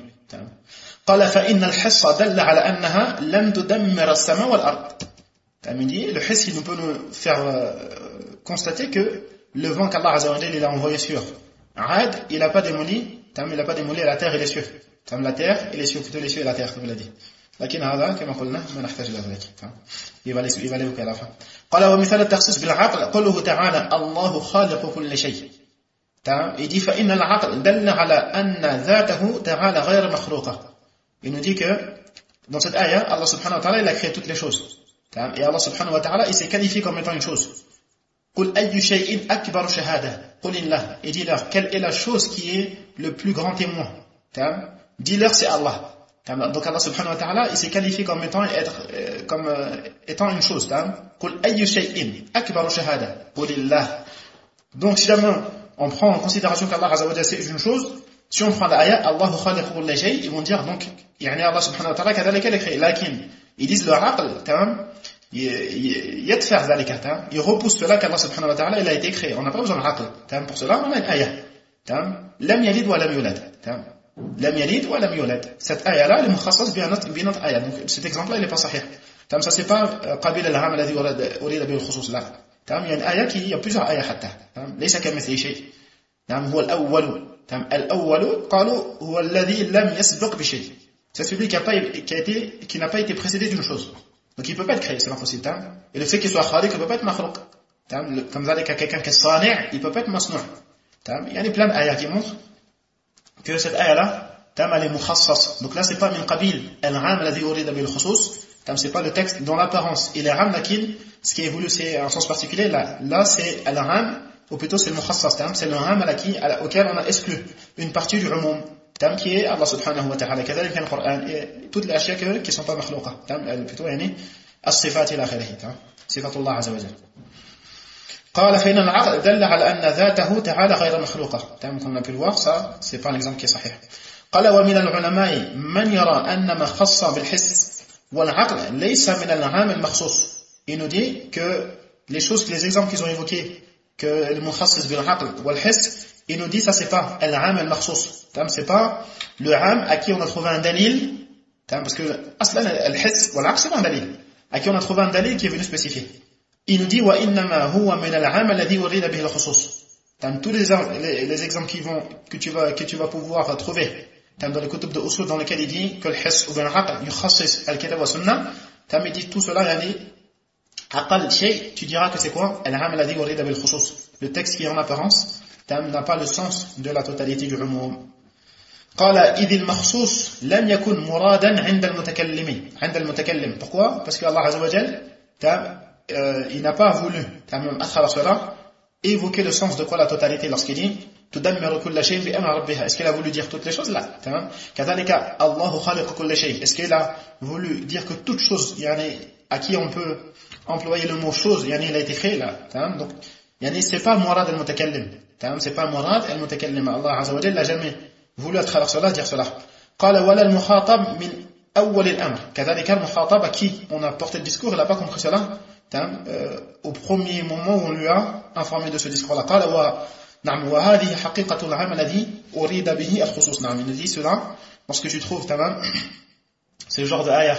قال فإن الحس دل على أنها لم تدمر السماء والأرض. Il dit, le hiss, il peut nous faire constater que le vent qu'Allah azza wa jalla il a envoyé sur Ad, il n'a pas démoli la terre et les cieux. La terre et les cieux, plutôt les cieux et la terre, comme il a dit. لكن هذا كما قلنا ما نحتاج إلى ذلك. يبقى له كلافة. قال ومثال التخصيص بالعقل قوله تعالى الله خالق كل شيء. Il dit فإن العقل دل على أن ذاته تعالى غير مخلوقة. Il nous dit que dans cette ayah, Allah subhanahu wa ta'ala il a créé toutes les choses. Et Allah subhanahu wa ta'ala il s'est qualifié comme étant une chose. قل أي شيء أكبر شهادة قل الله. Et dis-leur quelle est la chose qui est le plus grand témoin. Dis-leur c'est Allah. Donc Allah subhanahu wa ta'ala il s'est qualifié comme étant une chose. قل أي شيء أكبر شهادة قل الله. Donc si jamais on prend en considération qu'Allah Azza wa Jalla c'est une chose, si on prend l'ayat, Allahu khaliqu kulli shay, ils vont dire donc, yani Allah subhanahu wa ta'ala kadhalika l'a créé. Lakin, ils disent le aql, tamam, yadfa' dhalika, tamam, ils repoussent cela qu'Allah subhanahu wa ta'ala il a été créé. On n'a pas besoin de l'aql, tamam, pour cela on a une ayat, tamam, lam yalid wa lam yulad, tamam. Lam yalid wa lam yulad. Cette ayat-là, elle est mukhassas bi notre ayat. Donc cet exemple-là, il n'est pas sahih. Tamam, ça c'est pas qabil al-ham alladhi urida bihi al-khusus là. Tamam, il y a une ayat qui, il y a plusieurs ayats hatta. Tamam, laysa kamithlihi shay. Tamam, huwa al-awwal. Tamam, al-awwal, qalu huwa alladhi lam yasbiq bi shay. C'est celui qui n'a pas été précédé d'une chose. Donc il peut pas être créé, c'est impossible. Tamam. Et le fait qu'il soit khaliq, il peut pas être makhluq. Tamam, comme ça, quelqu'un qui est sani', il peut pas être masnu'. Tamam, il y a plein d'ayats qui montrent que cette ayah-là, elle est mukhassas. Donc là, c'est pas min qabil al-'am alladhi urida bil khusus. C'est pas le texte dans l'apparence. Il est 'am lakin, ce qui est voulu, c'est un sens particulier. Là c'est al-'am, ou plutôt c'est le mukhassas. C'est le 'am auquel on a exclu une partie du 'umum, qui est Allah subhanahu wa ta'ala. Kadhalika al-Qur'an, et toutes les ashya qui sont pas makhlouqa. Plutôt, yani, as-sifat ila akhirih. Sifatullah azza wa jalla. قال فإن العقل دل على أن ذاته تعالى غير مخلوقة. comme on a pu le voir, ça c'est pas un exemple qui est صحيح. قال ومن العلماء من يرى أن ما خص بالحس والعقل ليس من العام المخصوص. Il nous dit que les exemples qu'ils ont évoqués, que le mukhassis bil aql wal hiss, il nous dit ça c'est pas al-'am al-makhsus. C'est pas le 'am à qui on a trouvé un dalil, parce que aslan al-hiss wal 'aql c'est un dalil à qui on a trouvé un dalil qui est venu spécifier. Il nous dit wa innama huwa min al-'am alladhi urida bihi al-khusus. Tous les exemples que tu vas pouvoir trouver dans les kutub de usul dans lesquels il dit que le hiss ou bien al-'aql yukhassis al-kitab wa sunnah, il dit tout cela yani aqal shay, tu diras que c'est quoi al-'am alladhi urida bil khusus. Le texte qui en apparence n'a pas le sens de la totalité du umum. قال إذ المخصوص لم يكن مرادا عند المتكلم. Pourquoi? Parce que Allah Azza wa Jal il n'a pas voulu, même à travers cela, évoquer le sens de quoi la totalité lorsqu'il dit تدمر كل شيء بأمر ربها. Est-ce qu'il a voulu dire toutes les choses? Là. كذلك الله خالق كل شيء. Est-ce qu'il a voulu dire que toute chose, yani, à qui on peut employer le mot chose, yani, il a été créé là. Donc, yani, c'est pas murad al-mutakallim. C'est pas murad al-mutakallim. Allah Azza wa Jalla n'a jamais voulu à travers cela dire cela. قال ولا المخاطب من أول الأمر. كذلك المخاطب à qui on a porté le discours, il n'a pas compris cela. Au premier moment où on lui a informé de ce discours-là. قال وهذه حقيقة العام الذي أريد به الخصوص. Il nous dit cela parce que tu trouves c'est le genre de ayah.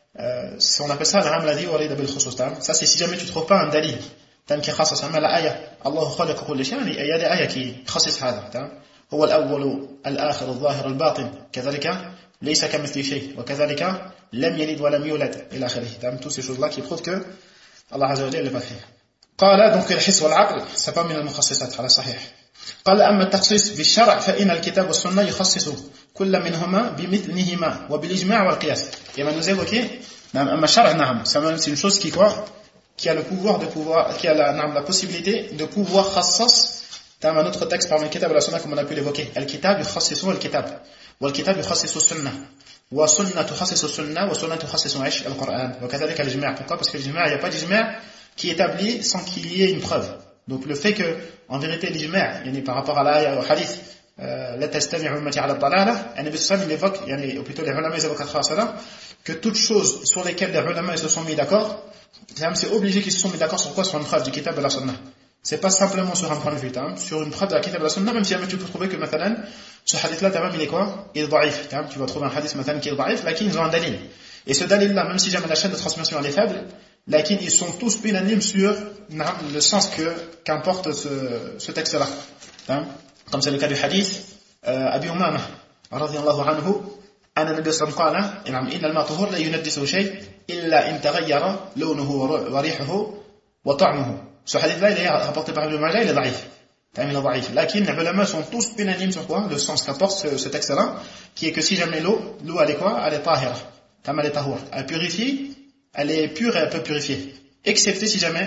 On appelle ça العام الذي أريد بالخصوص. Ça c'est si jamais tu trouves pas un dalil qui خصص أما الآية الله خلق كل شيء. Il y a des ayahs qui خصص هذا. هو الأول الآخر الظاهر الباطن كذلك ليس كمثله شيء وكذلك لم يلد ولم يولد إلى آخره. Tous ces choses-là qui prouvent que Allah Azza wa Jalla l'a fait. قال donc الحس والعقل c'est pas من المخصصات على صحيح. قال أما التخصيص بالشرع فإن الكتاب والسنة يخصص كل منهما بمثلهما وبالإجماع والقياس. Et on nous évoquer أما الشرع نعم c'est une chose qui a le pouvoir de pouvoir, qui a la possibilité de pouvoir khassas. Un autre texte parmi le kitab et la sunna comme on a pu l'évoquer. Al-kitab yukhassisu al-kitab. Wal-kitab yukhassisu sunnah. Wa sunnah tukhassisu sunnah. Wa sunnah tukhassisu al-Qur'an. Wa kadhalika al-ijma'. Pourquoi? Parce que l'ijma', il n'y a pas d'ijma' qui est établi sans qu'il y ait une preuve. Donc le fait que, en vérité, l'ijma', par rapport à l'ayah au hadith, la tastami'u ummati ala ad-dalalah, Nabi sallallahu il évoque, ou plutôt les ulama ils évoquent à travers cela, que toutes choses sur lesquelles les ulama se sont mis d'accord, c'est obligé qu'ils se sont mis d'accord sur quoi? Sur une preuve du kitab et la sunna. C'est pas simplement sur un point de vue, sur une preuve de la kitab et la sunna, même si jamais tu peux trouver que, maintenant, ce hadith-là, il est quoi? Il est da'if. Tu vas trouver un hadith, maintenant, qui est da'if, lakin ils ont un dalil. Et ce dalil-là, même si jamais la chaîne de transmission elle est faible, lakin ils sont tous unanimes sur le sens qu'importe ce texte-là. Comme c'est le cas du hadith, Abi Umama, radiyallahu anhu, أن النبي صلى الله عليه وسلم قال إن الماء طهور لا ينجسه شيء إلا إن تغير لونه وريحه وطعمه. Ce hadith-là, il est rapporté par Ibn Majah, il est daïf. Il est daïf. Lakin, les ulama sont tous unanimes sur quoi? Le sens qu'apporte ce texte-là, qui est que si jamais l'eau elle est quoi? Elle est tahira. Elle est tahour. Elle purifie, elle est pure et elle peut purifier. Excepté si jamais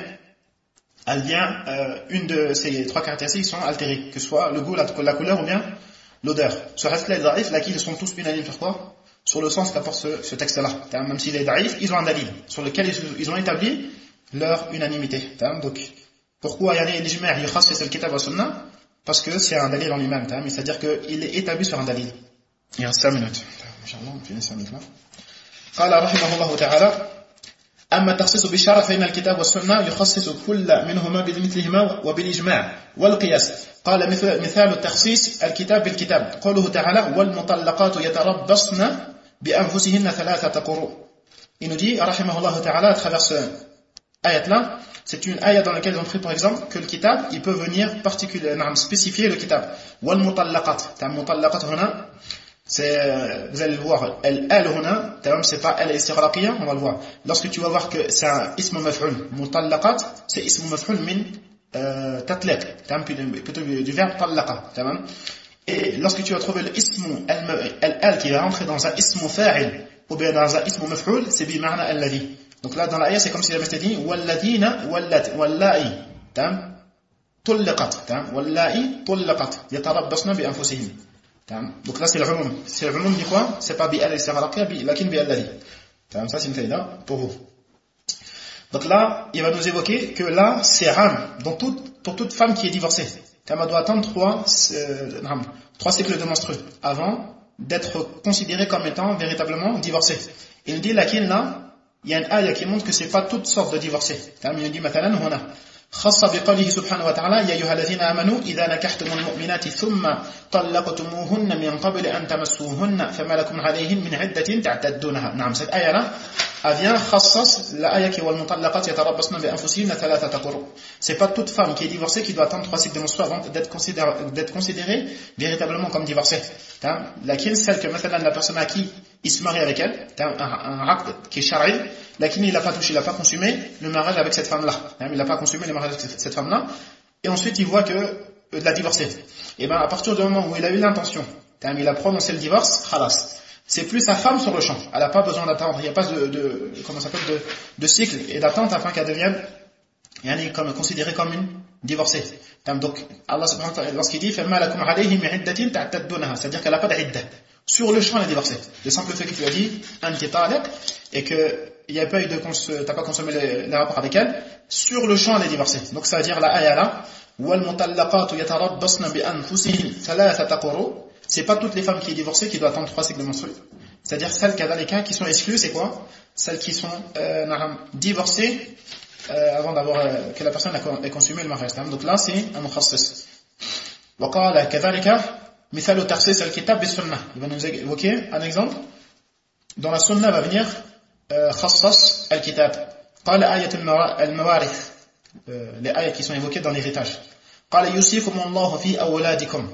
elle vient, une de ces trois caractéristiques sont altérées, que ce soit le goût, la couleur ou bien l'odeur. Ce hadith-là est daïf, lakin ils sont tous unanimes sur quoi? Sur le sens qu'apporte ce texte-là. Même s'il est daïf, ils ont un dalil, sur lequel ils ont établi leur unanimité. Donc, pourquoi l'ijma' yukhassis al-kitab wa sunnah? parce que c'est un dalil en lui-même, c'est-à-dire qu'il est établi sur un dalil. Il reste 5 minutes. Inch'Allah, on finit 5 minutes là. قال رحمه الله تعالى أما التخصيص بالشرع فإن الكتاب والسنة يخصص كل منهما بمثلهما وبالإجماع والقياس. قال مثال التخصيص الكتاب بالكتاب قوله تعالى والمطلقات يتربصن بأنفسهن 3 قروء. Il nous dit رحمه الله تعالى à travers ce ayat-là, c'est une ayat dans laquelle ils ont pris par exemple que le kitab il peut venir particulièrement spécifier le kitab. والمطلقات مطلقات هنا c'est, vous allez le voir, elle huna, c'est pas elle istighraqiya, on va le voir. Lorsque tu vas voir que c'est un ism maf'ul, mutallaqat, c'est ism maf'ul min tatliq, plutôt du verbe tallaqa, et lorsque tu vas trouver le ism al qui va rentrer dans un ism fa'il ou bien dans un ism maf'ul, c'est bi ma'na alladhi. Donc là dans l'ayat c'est comme si j'avais dit walladina walla'i, tullaqat, walla'i tullaqat, yatarabbasna bi anfusihin. Donc là c'est le umum. C'est le umum dit quoi? C'est pas bi al-istighraqiya, lakin bi alladhi. Ça c'est une faïda pour vous. Donc là, il va nous évoquer que là c'est ram pour toute femme qui est divorcée. Elle doit attendre 3 cycles de menstrues avant d'être considérée comme étant véritablement divorcée. Il dit lakin là, il y a une ayah qui montre que c'est pas toutes sortes de divorcés. Il dit مثلا هنا خاص بقوله سبحانه وتعالى يا أيها الذين آمنوا إذا نكحتم المؤمنات ثم طلقتموهن من قبل أن تمسوهن فما لكم عليهن من عدة تعتدونها. نعم cette ayah là vient خصص la ayah qui est والمطلقات يتربصن بأنفسهن 3 قروء. C'est pas toute femme qui est divorcée qui doit attendre 3 cycles de menstrues avant d'être considérée véritablement comme divorcée. Lakin celle que maintenant la personne à qui il se marie avec elle, un acte qui est shari, lakin il n'a pas touché, il n'a pas consumé le mariage avec cette femme-là. Il n'a pas consumé le mariage avec cette femme-là. Et ensuite il voit que de la divorcer. Et bien à partir du moment où il a eu l'intention, il a prononcé le divorce, khalas. C'est plus sa femme sur le champ. Elle n'a pas besoin d'attendre. Il n'y a pas de cycle et d'attente afin qu'elle devienne considérée comme une divorcée. Donc Allah subhanahu wa ta'ala lorsqu'il dit فَمَا لَكُمْ عَلَيْهِ مِنْ عِدَّةٍ تَعْتَدُّونَهَا, c'est-à-dire qu'elle n'a pas d'idda. Sur le champ elle est divorcée. Le simple fait que tu as dit anti taliq et que il n'y a pas eu t'as pas consommé les rapports avec elle, sur le champ elle est divorcée. Donc ça veut dire la ayah là وَالْمُطَلَّقَاتُ يَتَرَبَّصْنَ بِأَنفُسِهِنْ 3 قروء. C'est pas toutes les femmes qui sont divorcées qui doivent attendre 3 cycles de menstrues. C'est-à-dire celles qui sont exclues, c'est quoi? Celles qui sont divorcées avant d'avoir que la personne ait consumé le mariage. Donc là c'est un mukhassis. وقال كذلك مثال التخصيص الكتاب بالسنة. Il va nous évoquer un exemple. Dans la sunna va venir خصص الكتاب. قال آية الموارث. Les ayats qui sont évoqués dans l'héritage. قال يوصيكم الله في أولادكم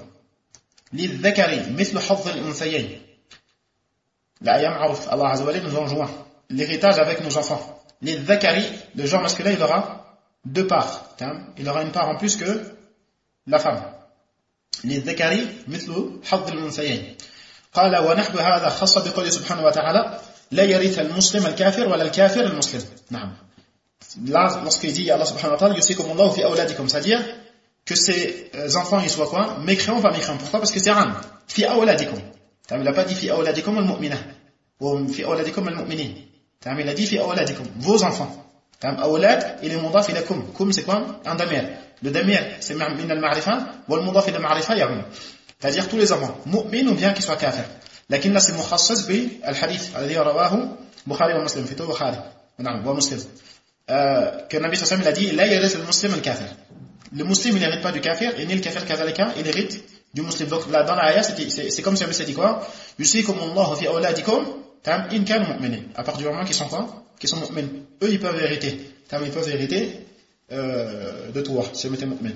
للذكر مثل حظ الأنثيين. L'ayah ma'ruf, Allah Azza wa Jalla nous enjoint l'héritage avec nos enfants. للذكر, le genre masculin, il aura 2 parts. Il aura une part en plus que la femme. للذكر مثل حظ الأنثيين. قال ونحو هذا خاص بقوله سبحانه وتعالى لا يرث المسلم الكافر ولا الكافر المسلم. نعم. Là, lorsqu'il dit Allah subhanahu wa ta'ala yusikumullahu fi awladikum, c'est-à-dire que ces enfants ils soient quoi? Mécréants ou pas mécréants. Pourquoi? Parce que c'est ram. Fi awladikum. Il n'a pas dit fi awladikum al-mu'mina ou fi awladikum al-mu'minin. Il a dit fi awladikum, vos enfants. Awlad il est mudaf ila kum. Kum c'est quoi? Un damir. Le damir c'est min al-ma'rifa wa al-mudaf ila ma'rifa ya'um. C'est-à-dire tous les enfants, mu'min ou bien qu'ils soient kafir. Lakin là c'est mukhassas bi al-hadith alladhi rawahu Bukhari wa Muslim fi Bukhari. Naam, wa Muslim. Que Nabi sallallahu alayhi wa sallam a dit la yarith al-muslim al-kafir. Le musulman il n'hérite pas du kafir et ni le kafir kazalika il hérite du musulman. Donc là dans l'ayah c'est comme si on s'est dit quoi? Yusikumullahu fi awladikum in kanu mu'minin. À partir du moment qu'ils sont quoi? Qu'ils sont mu'min. Eux ils peuvent hériter. Ils peuvent hériter de toi si vous êtes mu'min.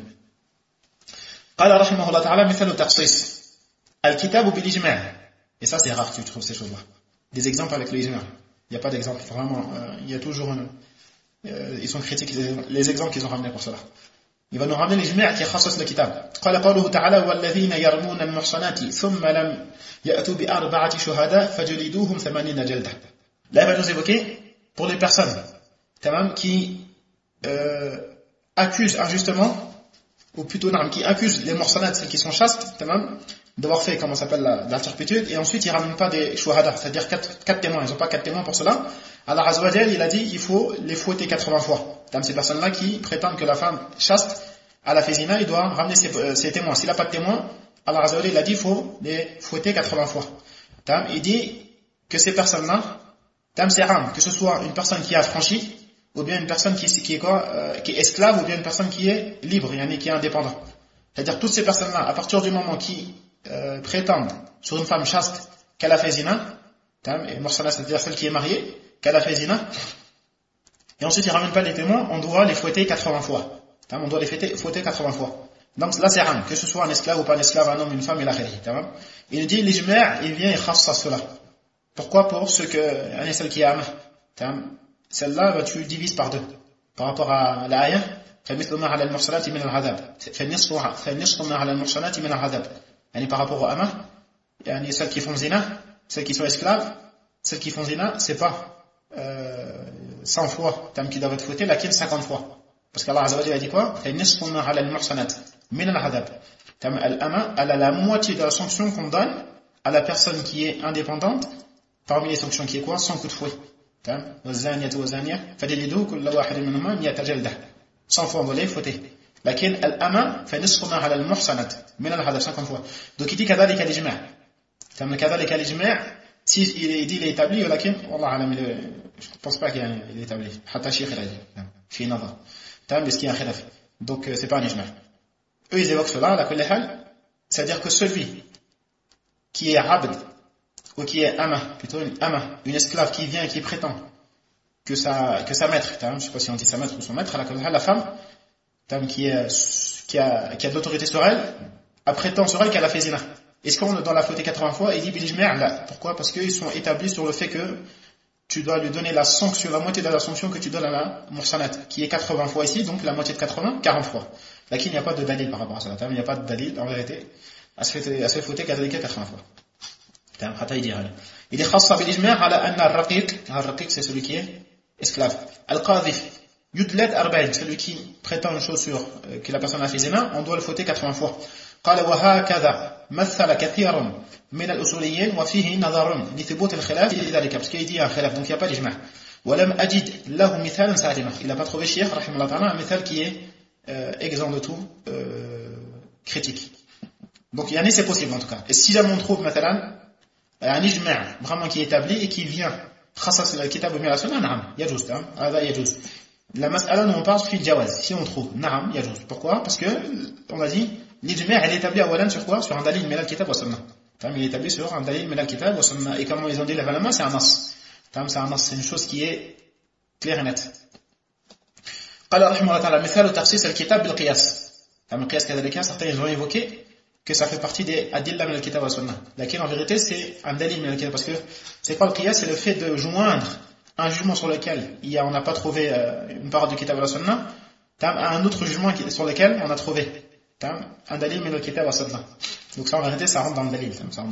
قال رحمه الله تعالى مثال التخصيص الكتاب بالإجماع. Et ça c'est rare que tu trouves ces choses-là. Des exemples avec l'ijma'. Il n'y a pas d'exemple vraiment. Il y a toujours ils sont critiques les exemples qu'ils ont ramenés pour cela. Il va nous ramener l'ijma' qui est khassas le kitab. قال قوله تعالى والذين يرمون المحصنات ثم لم يأتوا بأربعة شهداء فجلدوهم 80 جلدة. Là il va nous évoquer pour les personnes qui accusent injustement ou plutôt qui accusent les muhsanat, celles qui sont chastes, d'avoir fait comment s'appelle la turpitude, et ensuite ils ramènent pas des shuhada, c'est-à-dire 4 témoins. Ils n'ont pas 4 témoins pour cela. Allah Azza wa Jalla il a dit il faut les fouetter 80 fois. Ces personnes-là qui prétendent que la femme chaste elle a fait zina, il doit ramener ses témoins. S'il n'a pas de témoins, Allah Azza wa Jalla, il a dit, il faut les fouetter 80 fois. Il dit que ces personnes-là, c'est haram, que ce soit une personne qui a franchi, ou bien une personne qui est esclave, ou bien une personne qui est libre, qui est indépendant. C'est-à-dire toutes ces personnes-là, à partir du moment qui prétendent sur une femme chaste qu'elle a fait zina, et muhsana, c'est-à-dire celle qui est mariée, qu'elle a fait zina, et ensuite ils ne ramènent pas les témoins, on doit les fouetter 80 fois. On doit les fouetter 80 fois. Donc là c'est haram, que ce soit un esclave ou pas un esclave, un homme, une femme, il a khayri. Il dit l'ijma', il vient et khassa cela. Pourquoi? Pour ceux que, celle qui est amah. Celle-là, tu divises par deux. Par rapport à l'ayah, فَمِثْلُ مَا عَلَى الْمُحْصَنَاتِ مِنَ الْعَذَابِ فَنِصْفُ مَا عَلَى الْمُحْصَنَاتِ مِنَ الْعَذَابِ. Par rapport aux amah, celles qui font zina, celles qui sont esclaves, celles qui font zina, c'est pas 100 fois qui doivent être fouettés, laquelle 50 fois. Parce qu'Allah Azza wa Jalla a dit quoi? فَنِصْفُ مَا عَلَى الْمُحْصَنَاتِ مِنَ الْعَذَابِ. L'amah, elle a la moitié de la sanction qu'on donne à la personne qui est indépendante. Parmi les sanctions qui est quoi? 100 coups de fouet. 100 fois on doit les fouetter. Laquelle al-ama fait nisfuna ala al-muhsanat min al-hadab 50 fois. Donc il dit kadhalika al-ijma'. Kadhalika al-ijma', si il dit il est établi, laquelle wallah alam, je ne pense pas qu'il est établi. Hatta shaykh il a dit. Fi nadar. Mais ce qui est un khilaf. Donc c'est pas un ijma'. Eux ils évoquent cela, la kulli hal, c'est-à-dire que celui qui est abd ou qui est ama, plutôt une esclave qui vient et qui prétend que sa maître, je ne sais pas si on dit sa maître ou son maître, la femme, qui a de l'autorité sur elle, prétend sur elle qu'elle a fait zina. Est-ce qu'on doit la fouetter 80 fois? Il dit bilijma' là. Pourquoi? Parce qu'ils sont établis sur le fait que tu dois lui donner la sanction, la moitié de la sanction que tu donnes à la muhsanat, qui est 80 fois ici, donc la moitié de 80, 40 fois. Là, il n'y a pas de dalil par rapport à ça. Il n'y a pas de dalil, en vérité, à se fouetter 80 fois. Il est khassa bilijma' ala anna al-raqiq, c'est celui qui est esclave. Al-qadhif, yudlad arba'in, celui qui prétend une chose sur que la personne a fait zina, on doit le fouetter 80 fois. قال وهكذا مثل كثير من الأصوليين وفيه نظر لثبوت الخلاف لذلك, parce qu'il dit un khilaf, donc il n'y a pas d'ijma'. ولم أجد له مثالا سالما, il n'a pas trouvé Cheikh rahimahullah ta'ala un mithal qui est exempt de tout critique. Donc c'est possible en tout cas. Et si jamais on trouve مثلا un ijma' vraiment qui est établi et qui vient خصص الكتاب من السنة, نعم يجوز, هذا يجوز. La mas'ala nous on parle في الجواز, si on trouve, نعم يجوز. Pourquoi? Parce que on a dit l'ijma' elle est établie awalan sur quoi? Sur un dalil min al-kitab wa sunnah. Il est établi sur un dalil min al-kitab wa sunnah. Et comment ils ont dit les ulama, c'est un nas. C'est un nas, c'est une chose qui est claire et nette. قال رحمه الله تعالى مثال تخصيص الكتاب بالقياس. القياس كذلك certains ils ont évoqué que ça fait partie des adilla min al-kitab wa sunnah. Laquelle en vérité c'est un dalil min al-kitab, parce que c'est quoi le qiyas? C'est le fait de joindre un jugement sur lequel on n'a pas trouvé une parole du kitab wa sunnah à un autre jugement sur lequel on a trouvé un dalil min al-kitab wa sunnah. Donc ça en vérité ça rentre dans le dalil,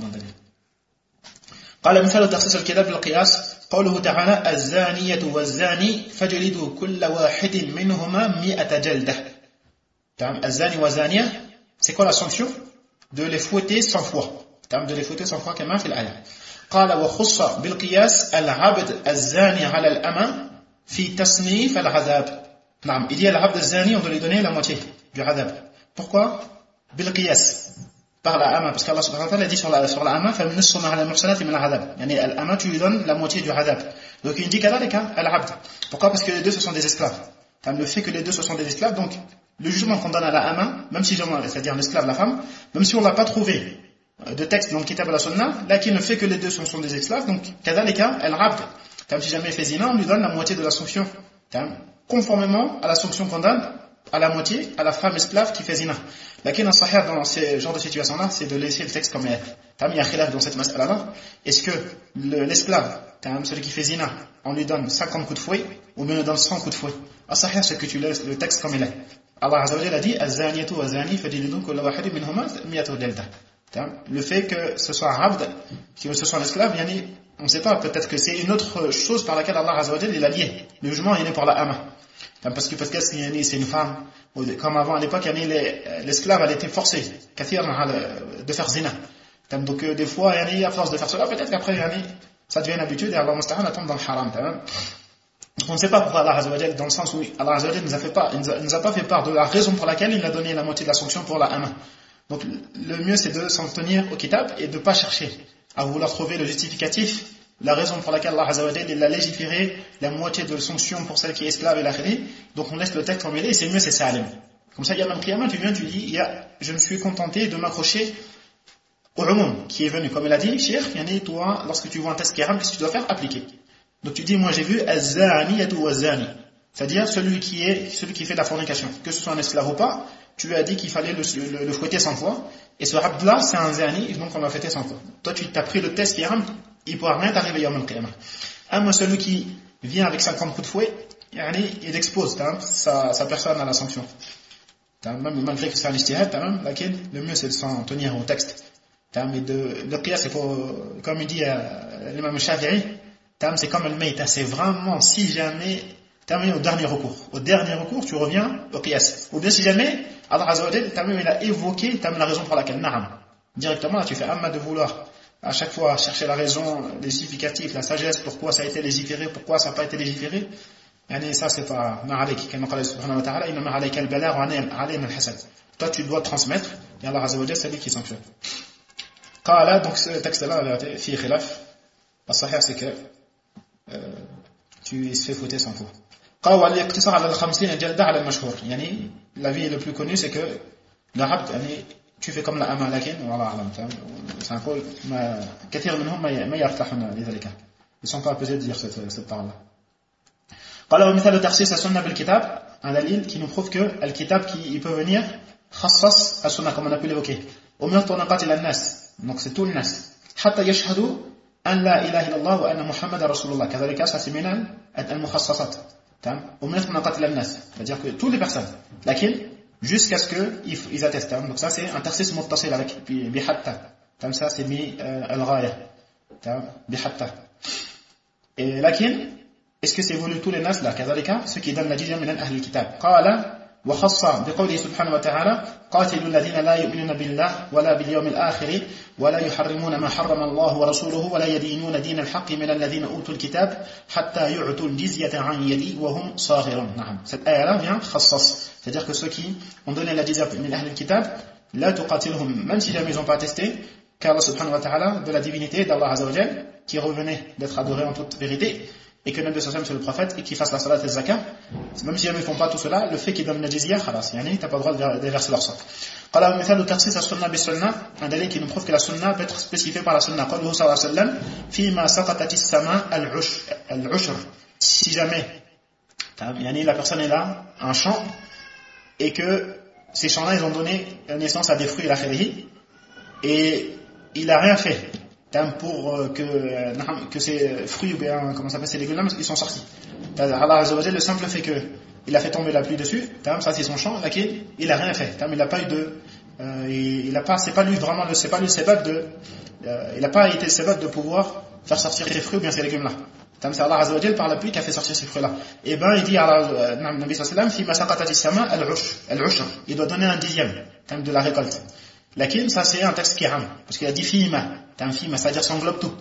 قال مثال تخصيص الكتاب بالقياس قوله تعالى الزانية والزاني فجلدوا كل واحد منهما 100 جلدة. الزاني والزانية, c'est quoi la sanction? De les fouetter 100 fois. De les fouetter 100 fois كما في الآية. قال وخص بالقياس العبد الزاني على الأمة في تصنيف العذاب. نعم, il y a العبد الزاني, on doit lui donner la moitié du عذاب. Pourquoi? بالقياس, par la ama, parce qu'Allah subhanahu wa ta'ala dit sur la ama فَمِنِصُّ مَعَ الْمُحْسَنَاتِ مِنَ الْعَذَابِ, l'ama tu lui donnes la moitié du adab. Donc il dit كذلك العبد. Pourquoi? Parce que les deux ce sont des esclaves. Le fait que les deux ce sont des esclaves, donc le jugement qu'on donne à la ama, même si c'est-à-dire l'esclave, la femme, même si on n'a pas trouvé de texte dans le kitab et la sunna, là qui ne fait que les deux sont des esclaves, donc كذلك العبد, si jamais il fait zina, on lui donne la moitié de la sanction, conformément à la sanction qu'on donne à la moitié à la femme esclave qui fait zina. Laquelle en sahih dans ce genre de situation là, c'est de laisser le texte comme il est. Il y a khilaf dans cette mas'ala là. Est-ce que l'esclave, celui qui fait zina, on lui donne 50 coups de fouet ou bien on lui donne 100 coups de fouet? En sahih, c'est que tu laisses le texte comme il est. Allah Azza wa Jalla a dit az-zaniyatu waz-zani fajlidu kulla wahidin minhuma 100 jalda. Le fait que ce soit un abd, que ce soit un esclave, on ne sait pas, peut-être que c'est une autre chose par laquelle Allah Azza wa Jalla il a lié. Le jugement il est par la ama. Parce que c'est une femme, comme avant à l'époque, l'esclave elle était forcée de faire zina. Donc des fois, à force de faire cela, peut-être qu'après ça devient une habitude et Allah musta'an tombe dans le haram. Donc on ne sait pas pourquoi Allah Azza wa Jal, dans le sens où Allah Azza wa Jal nous a pas fait part de la raison pour laquelle il a donné la moitié de la sanction pour la main. Donc le mieux c'est de s'en tenir au kitab et de ne pas chercher à vouloir trouver le justificatif, la raison pour laquelle Allah Azza wa Jal il a légiféré la moitié de sanction pour celle qui est esclave et l'akhiri. Donc on laisse le texte comme il est et c'est mieux, c'est salim. Comme ça, il y a même qiyamah, tu viens, tu dis, je me suis contenté de m'accrocher au umum qui est venu. Comme il a dit, Cheikh, toi, lorsque tu vois un texte qui est haram, qu'est-ce que tu dois faire? Appliquer. Donc tu dis, moi j'ai vu az-zaniyatu waz-zani, c'est-à-dire celui qui fait de la fornication, que ce soit un esclave ou pas, tu lui as dit qu'il fallait le fouetter 100 fois, et ce abd-là, c'est un zani, donc on va fouetter 100 fois. Toi, tu t'as pris le test qui est haram, il ne pourra rien t'arriver yawm al-qiyamah. Moi, celui qui vient avec 50 coups de fouet, il expose sa personne à la sanction. Même malgré que c'est un ijtihad, le mieux c'est de s'en tenir au texte. Mais le qiyas, c'est pour, comme il dit l'imam Shafi'i, c'est comme le mayta, c'est vraiment si jamais au dernier recours. Au dernier recours, tu reviens au qiyas. Ou bien si jamais Allah Azza wa Jal il a évoqué la raison pour laquelle, na'am. Directement, là, tu fais amma de vouloir à chaque fois chercher la raison, les justificatifs, la sagesse, pourquoi ça a été légiféré, pourquoi ça n'a pas été légiféré. Ça c'est pas ma'alik, comme Allah subhanahu wa ta'ala, inna ma'alayka al-balagh wa alayna al-hasad. Toi tu dois transmettre, et Allah Azza wa Jalla c'est lui qui sanctionne. Qala, donc ce texte-là, fi khilaf. As-sahih c'est que tu se fais fouetter sans fois. Qala wa al-iqtisar ala al-50 jalda ala al-mashhur. L'avis le plus connu c'est que l'arabe, tu fais comme la ama lakin, wallahu a'lam. C'est un peu kathir minhum ma yartahuna lidhalika. Ils sont pas apaisés de dire cette parole-là. قال ومثال تخصيص السنة بالكتاب un dalil qui nous prouve que le kitab il peut venir خصص السنة comme on a pu l'évoquer أمرت أن أقاتل الناس donc c'est tout le nas حتى يشهدوا أن لا إله إلا الله وأن محمد رسول الله كذلك ça c'est من المخصصات أمرت أن أقاتل الناس c'est-à-dire que toutes les personnes lakin jusqu'à ce qu'ils attestent donc ça c'est un تخصيص متصل avec بحتى ça c'est بالغاية بحتى et lakin est-ce que c'est voulu tous les nas là كذلك ceux qui donnent la jizya من أهل الكتاب قال وخص بقوله سبحانه وتعالى قاتلوا الذين لا يؤمنون بالله ولا باليوم الآخر ولا يحرمون ما حرم الله ورسوله ولا يدينون دين الحق من الذين أوتوا الكتاب حتى يعطوا الجزية عن يد وهم صاغرون. نعم cette ayah là vient خصص c'est-à-dire que ceux qui ont donné la jizya من أهل الكتاب لا تقاتلهم même si jamais ils n'ont pas attesté qu'Allah subhanahu wa ta'ala de la divinité d'Allah Azza wa Jal qui revenait d'être adoré en toute vérité et que Nabi sallallahu c'est le prophète et qu'il fasse la salat et le zakat, même si jamais ils ne font pas tout cela, le fait qu'ils donnent la jizya, khalas, t'as pas le droit de déverser leur sang. قال ومثال تخصيص السنة بالسنة un dalil qui nous prouve que la sunna peut être spécifiée par la sunna قوله صلى الله عليه وسلم فيما سقطت السماء العشر si jamais la personne est là, un champ et que ces champs-là ils ont donné naissance à des fruits et il a rien fait pour que ces fruits ou bien comment ça s'appelle ces légumes ils sont sortis. Allah Azza wa Jalla le simple fait que il a fait tomber la pluie dessus, ça c'est son champ, laquelle il a rien fait. Il a pas eu de c'est pas lui vraiment c'est pas lui le sebab de il a pas été le sebab de pouvoir faire sortir ces fruits ou bien ces légumes là. C'est Allah Azza wa Jalla par la pluie qui a fait sortir ces fruits là. Et ben il dit à Nabi sallallahu alayhi wa sallam fi ma saqatat as-sama al-ushr, il doit donner un dixième de la récolte. Lakin, ça c'est un texte qui est ram, parce qu'il a dit fima, c'est-à-dire ça englobe tout.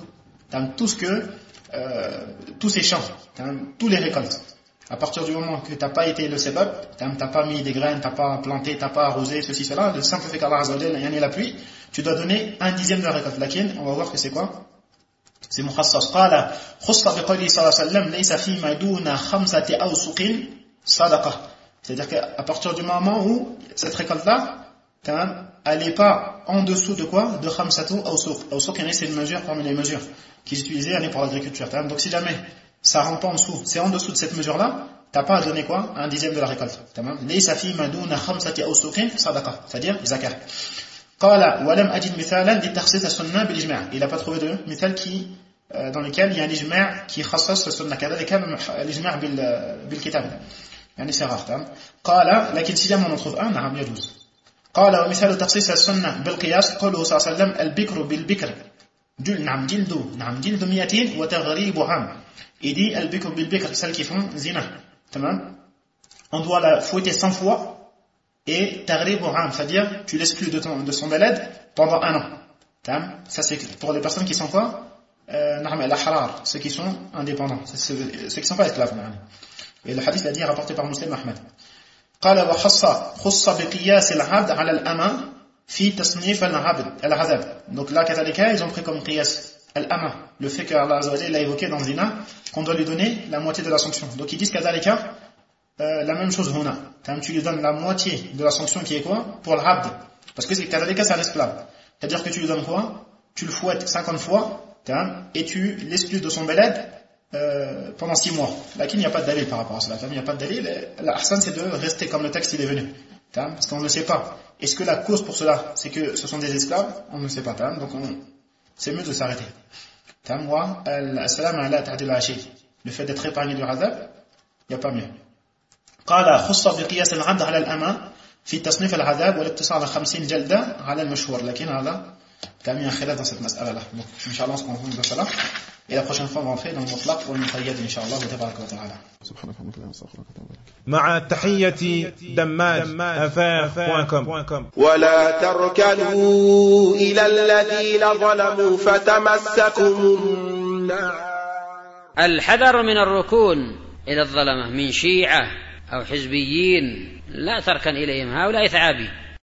Tous ces champs, tous les récoltes. À partir du moment que t'as pas été le sebab, t'as pas mis des graines, t'as pas planté, t'as pas arrosé, ceci, cela, le simple fait qu'Allah Azza wa Jalla la pluie, tu dois donner un dixième de la récolte. Lakin, on va voir que c'est quoi? C'est mukhassas. Qala, khussa biqawli sallallahu alayhi wa sallam, laysa fima duna khamsati awsuqin sadaqa. C'est-à-dire qu'à partir du moment où cette récolte-là, elle n'est pas en dessous de quoi? De khamsatu awsuq. Awsuq, c'est une mesure parmi les mesures qu'ils utilisaient pour l'agriculture. Donc si jamais ça rentre pas en dessous, c'est en dessous de cette mesure-là, t'as pas à donner quoi? Un dixième de la récolte. Laysa fi maduna khamsati awsuqin sadaqa, c'est-à-dire zakat. Qala wa lam ajid mithalan li takhsis as-sunnah bil ijma'. Il a pas trouvé de mithal dans lequel il y a un ijma' qui khassas as-sunnah kadhalika l'ijma' bil kitab. C'est rare. Qala lakin si jamais on en trouve un, na'am yajouz. قال ومثال تخصيص السنة بالقياس قوله صلى الله عليه وسلم البكر بالبكر جلد 200 وتغريب عام. Il dit البكر بالبكر celles qui font zina, on doit la fouetter 100 fois et تغريب عام, c'est-à-dire tu l'exclus de son balade pendant un an. Ça c'est pour les personnes qui sont quoi? الأحرار, ceux qui sont indépendants, ceux qui ne sont pas esclaves. Et le hadith l'a dit, rapporté par Muslim Ahmed. قال وخص بقياس العبد على الأمة في تصنيف العذاب. Donc là, كذلك, ils ont pris comme qiyas al-ama, le fait qu'Allah Azza wa Jalla l'a évoqué dans Zina, qu'on doit lui donner la moitié de la sanction. Donc ils disent كذلك la même chose هنا. Tu lui donnes la moitié de la sanction qui est quoi? Pour l'abd. Parce que كذلك c'est un esclave. C'est-à-dire que tu lui donnes quoi? Tu le fouettes 50 fois et tu l'exclus de son beled pendant 6 mois. Là, il n'y a pas de dalil par rapport à cela. Il n'y a pas de dalil. L'ahsan, c'est de rester comme le texte il est venu. Parce qu'on ne sait pas. Est-ce que la cause pour cela, c'est que ce sont des esclaves? On ne sait pas. Donc c'est mieux de s'arrêter. Le fait d'être épargné du azab, il n'y a pas mieux. قال خص بقياس العبد على الأمة في تصنيف العذاب والاقتصار 50 جلدة على المشهور. لكن هذا كان من خلاف dans cette mas'ala là. Donc inchallah on se comprend de cela. Et la prochaine fois on va entrer dans le mutlaq ou le muqayyad inchallah tabaraka wa ta'ala. مع تحية دماج@affaires.com. ولا تركنوا إلى الذين ظلموا فتمسكم النار. الحذر من الركون إلى الظلمة من شيعة أو حزبيين، لا تركن إليهم، هؤلاء ثعابين.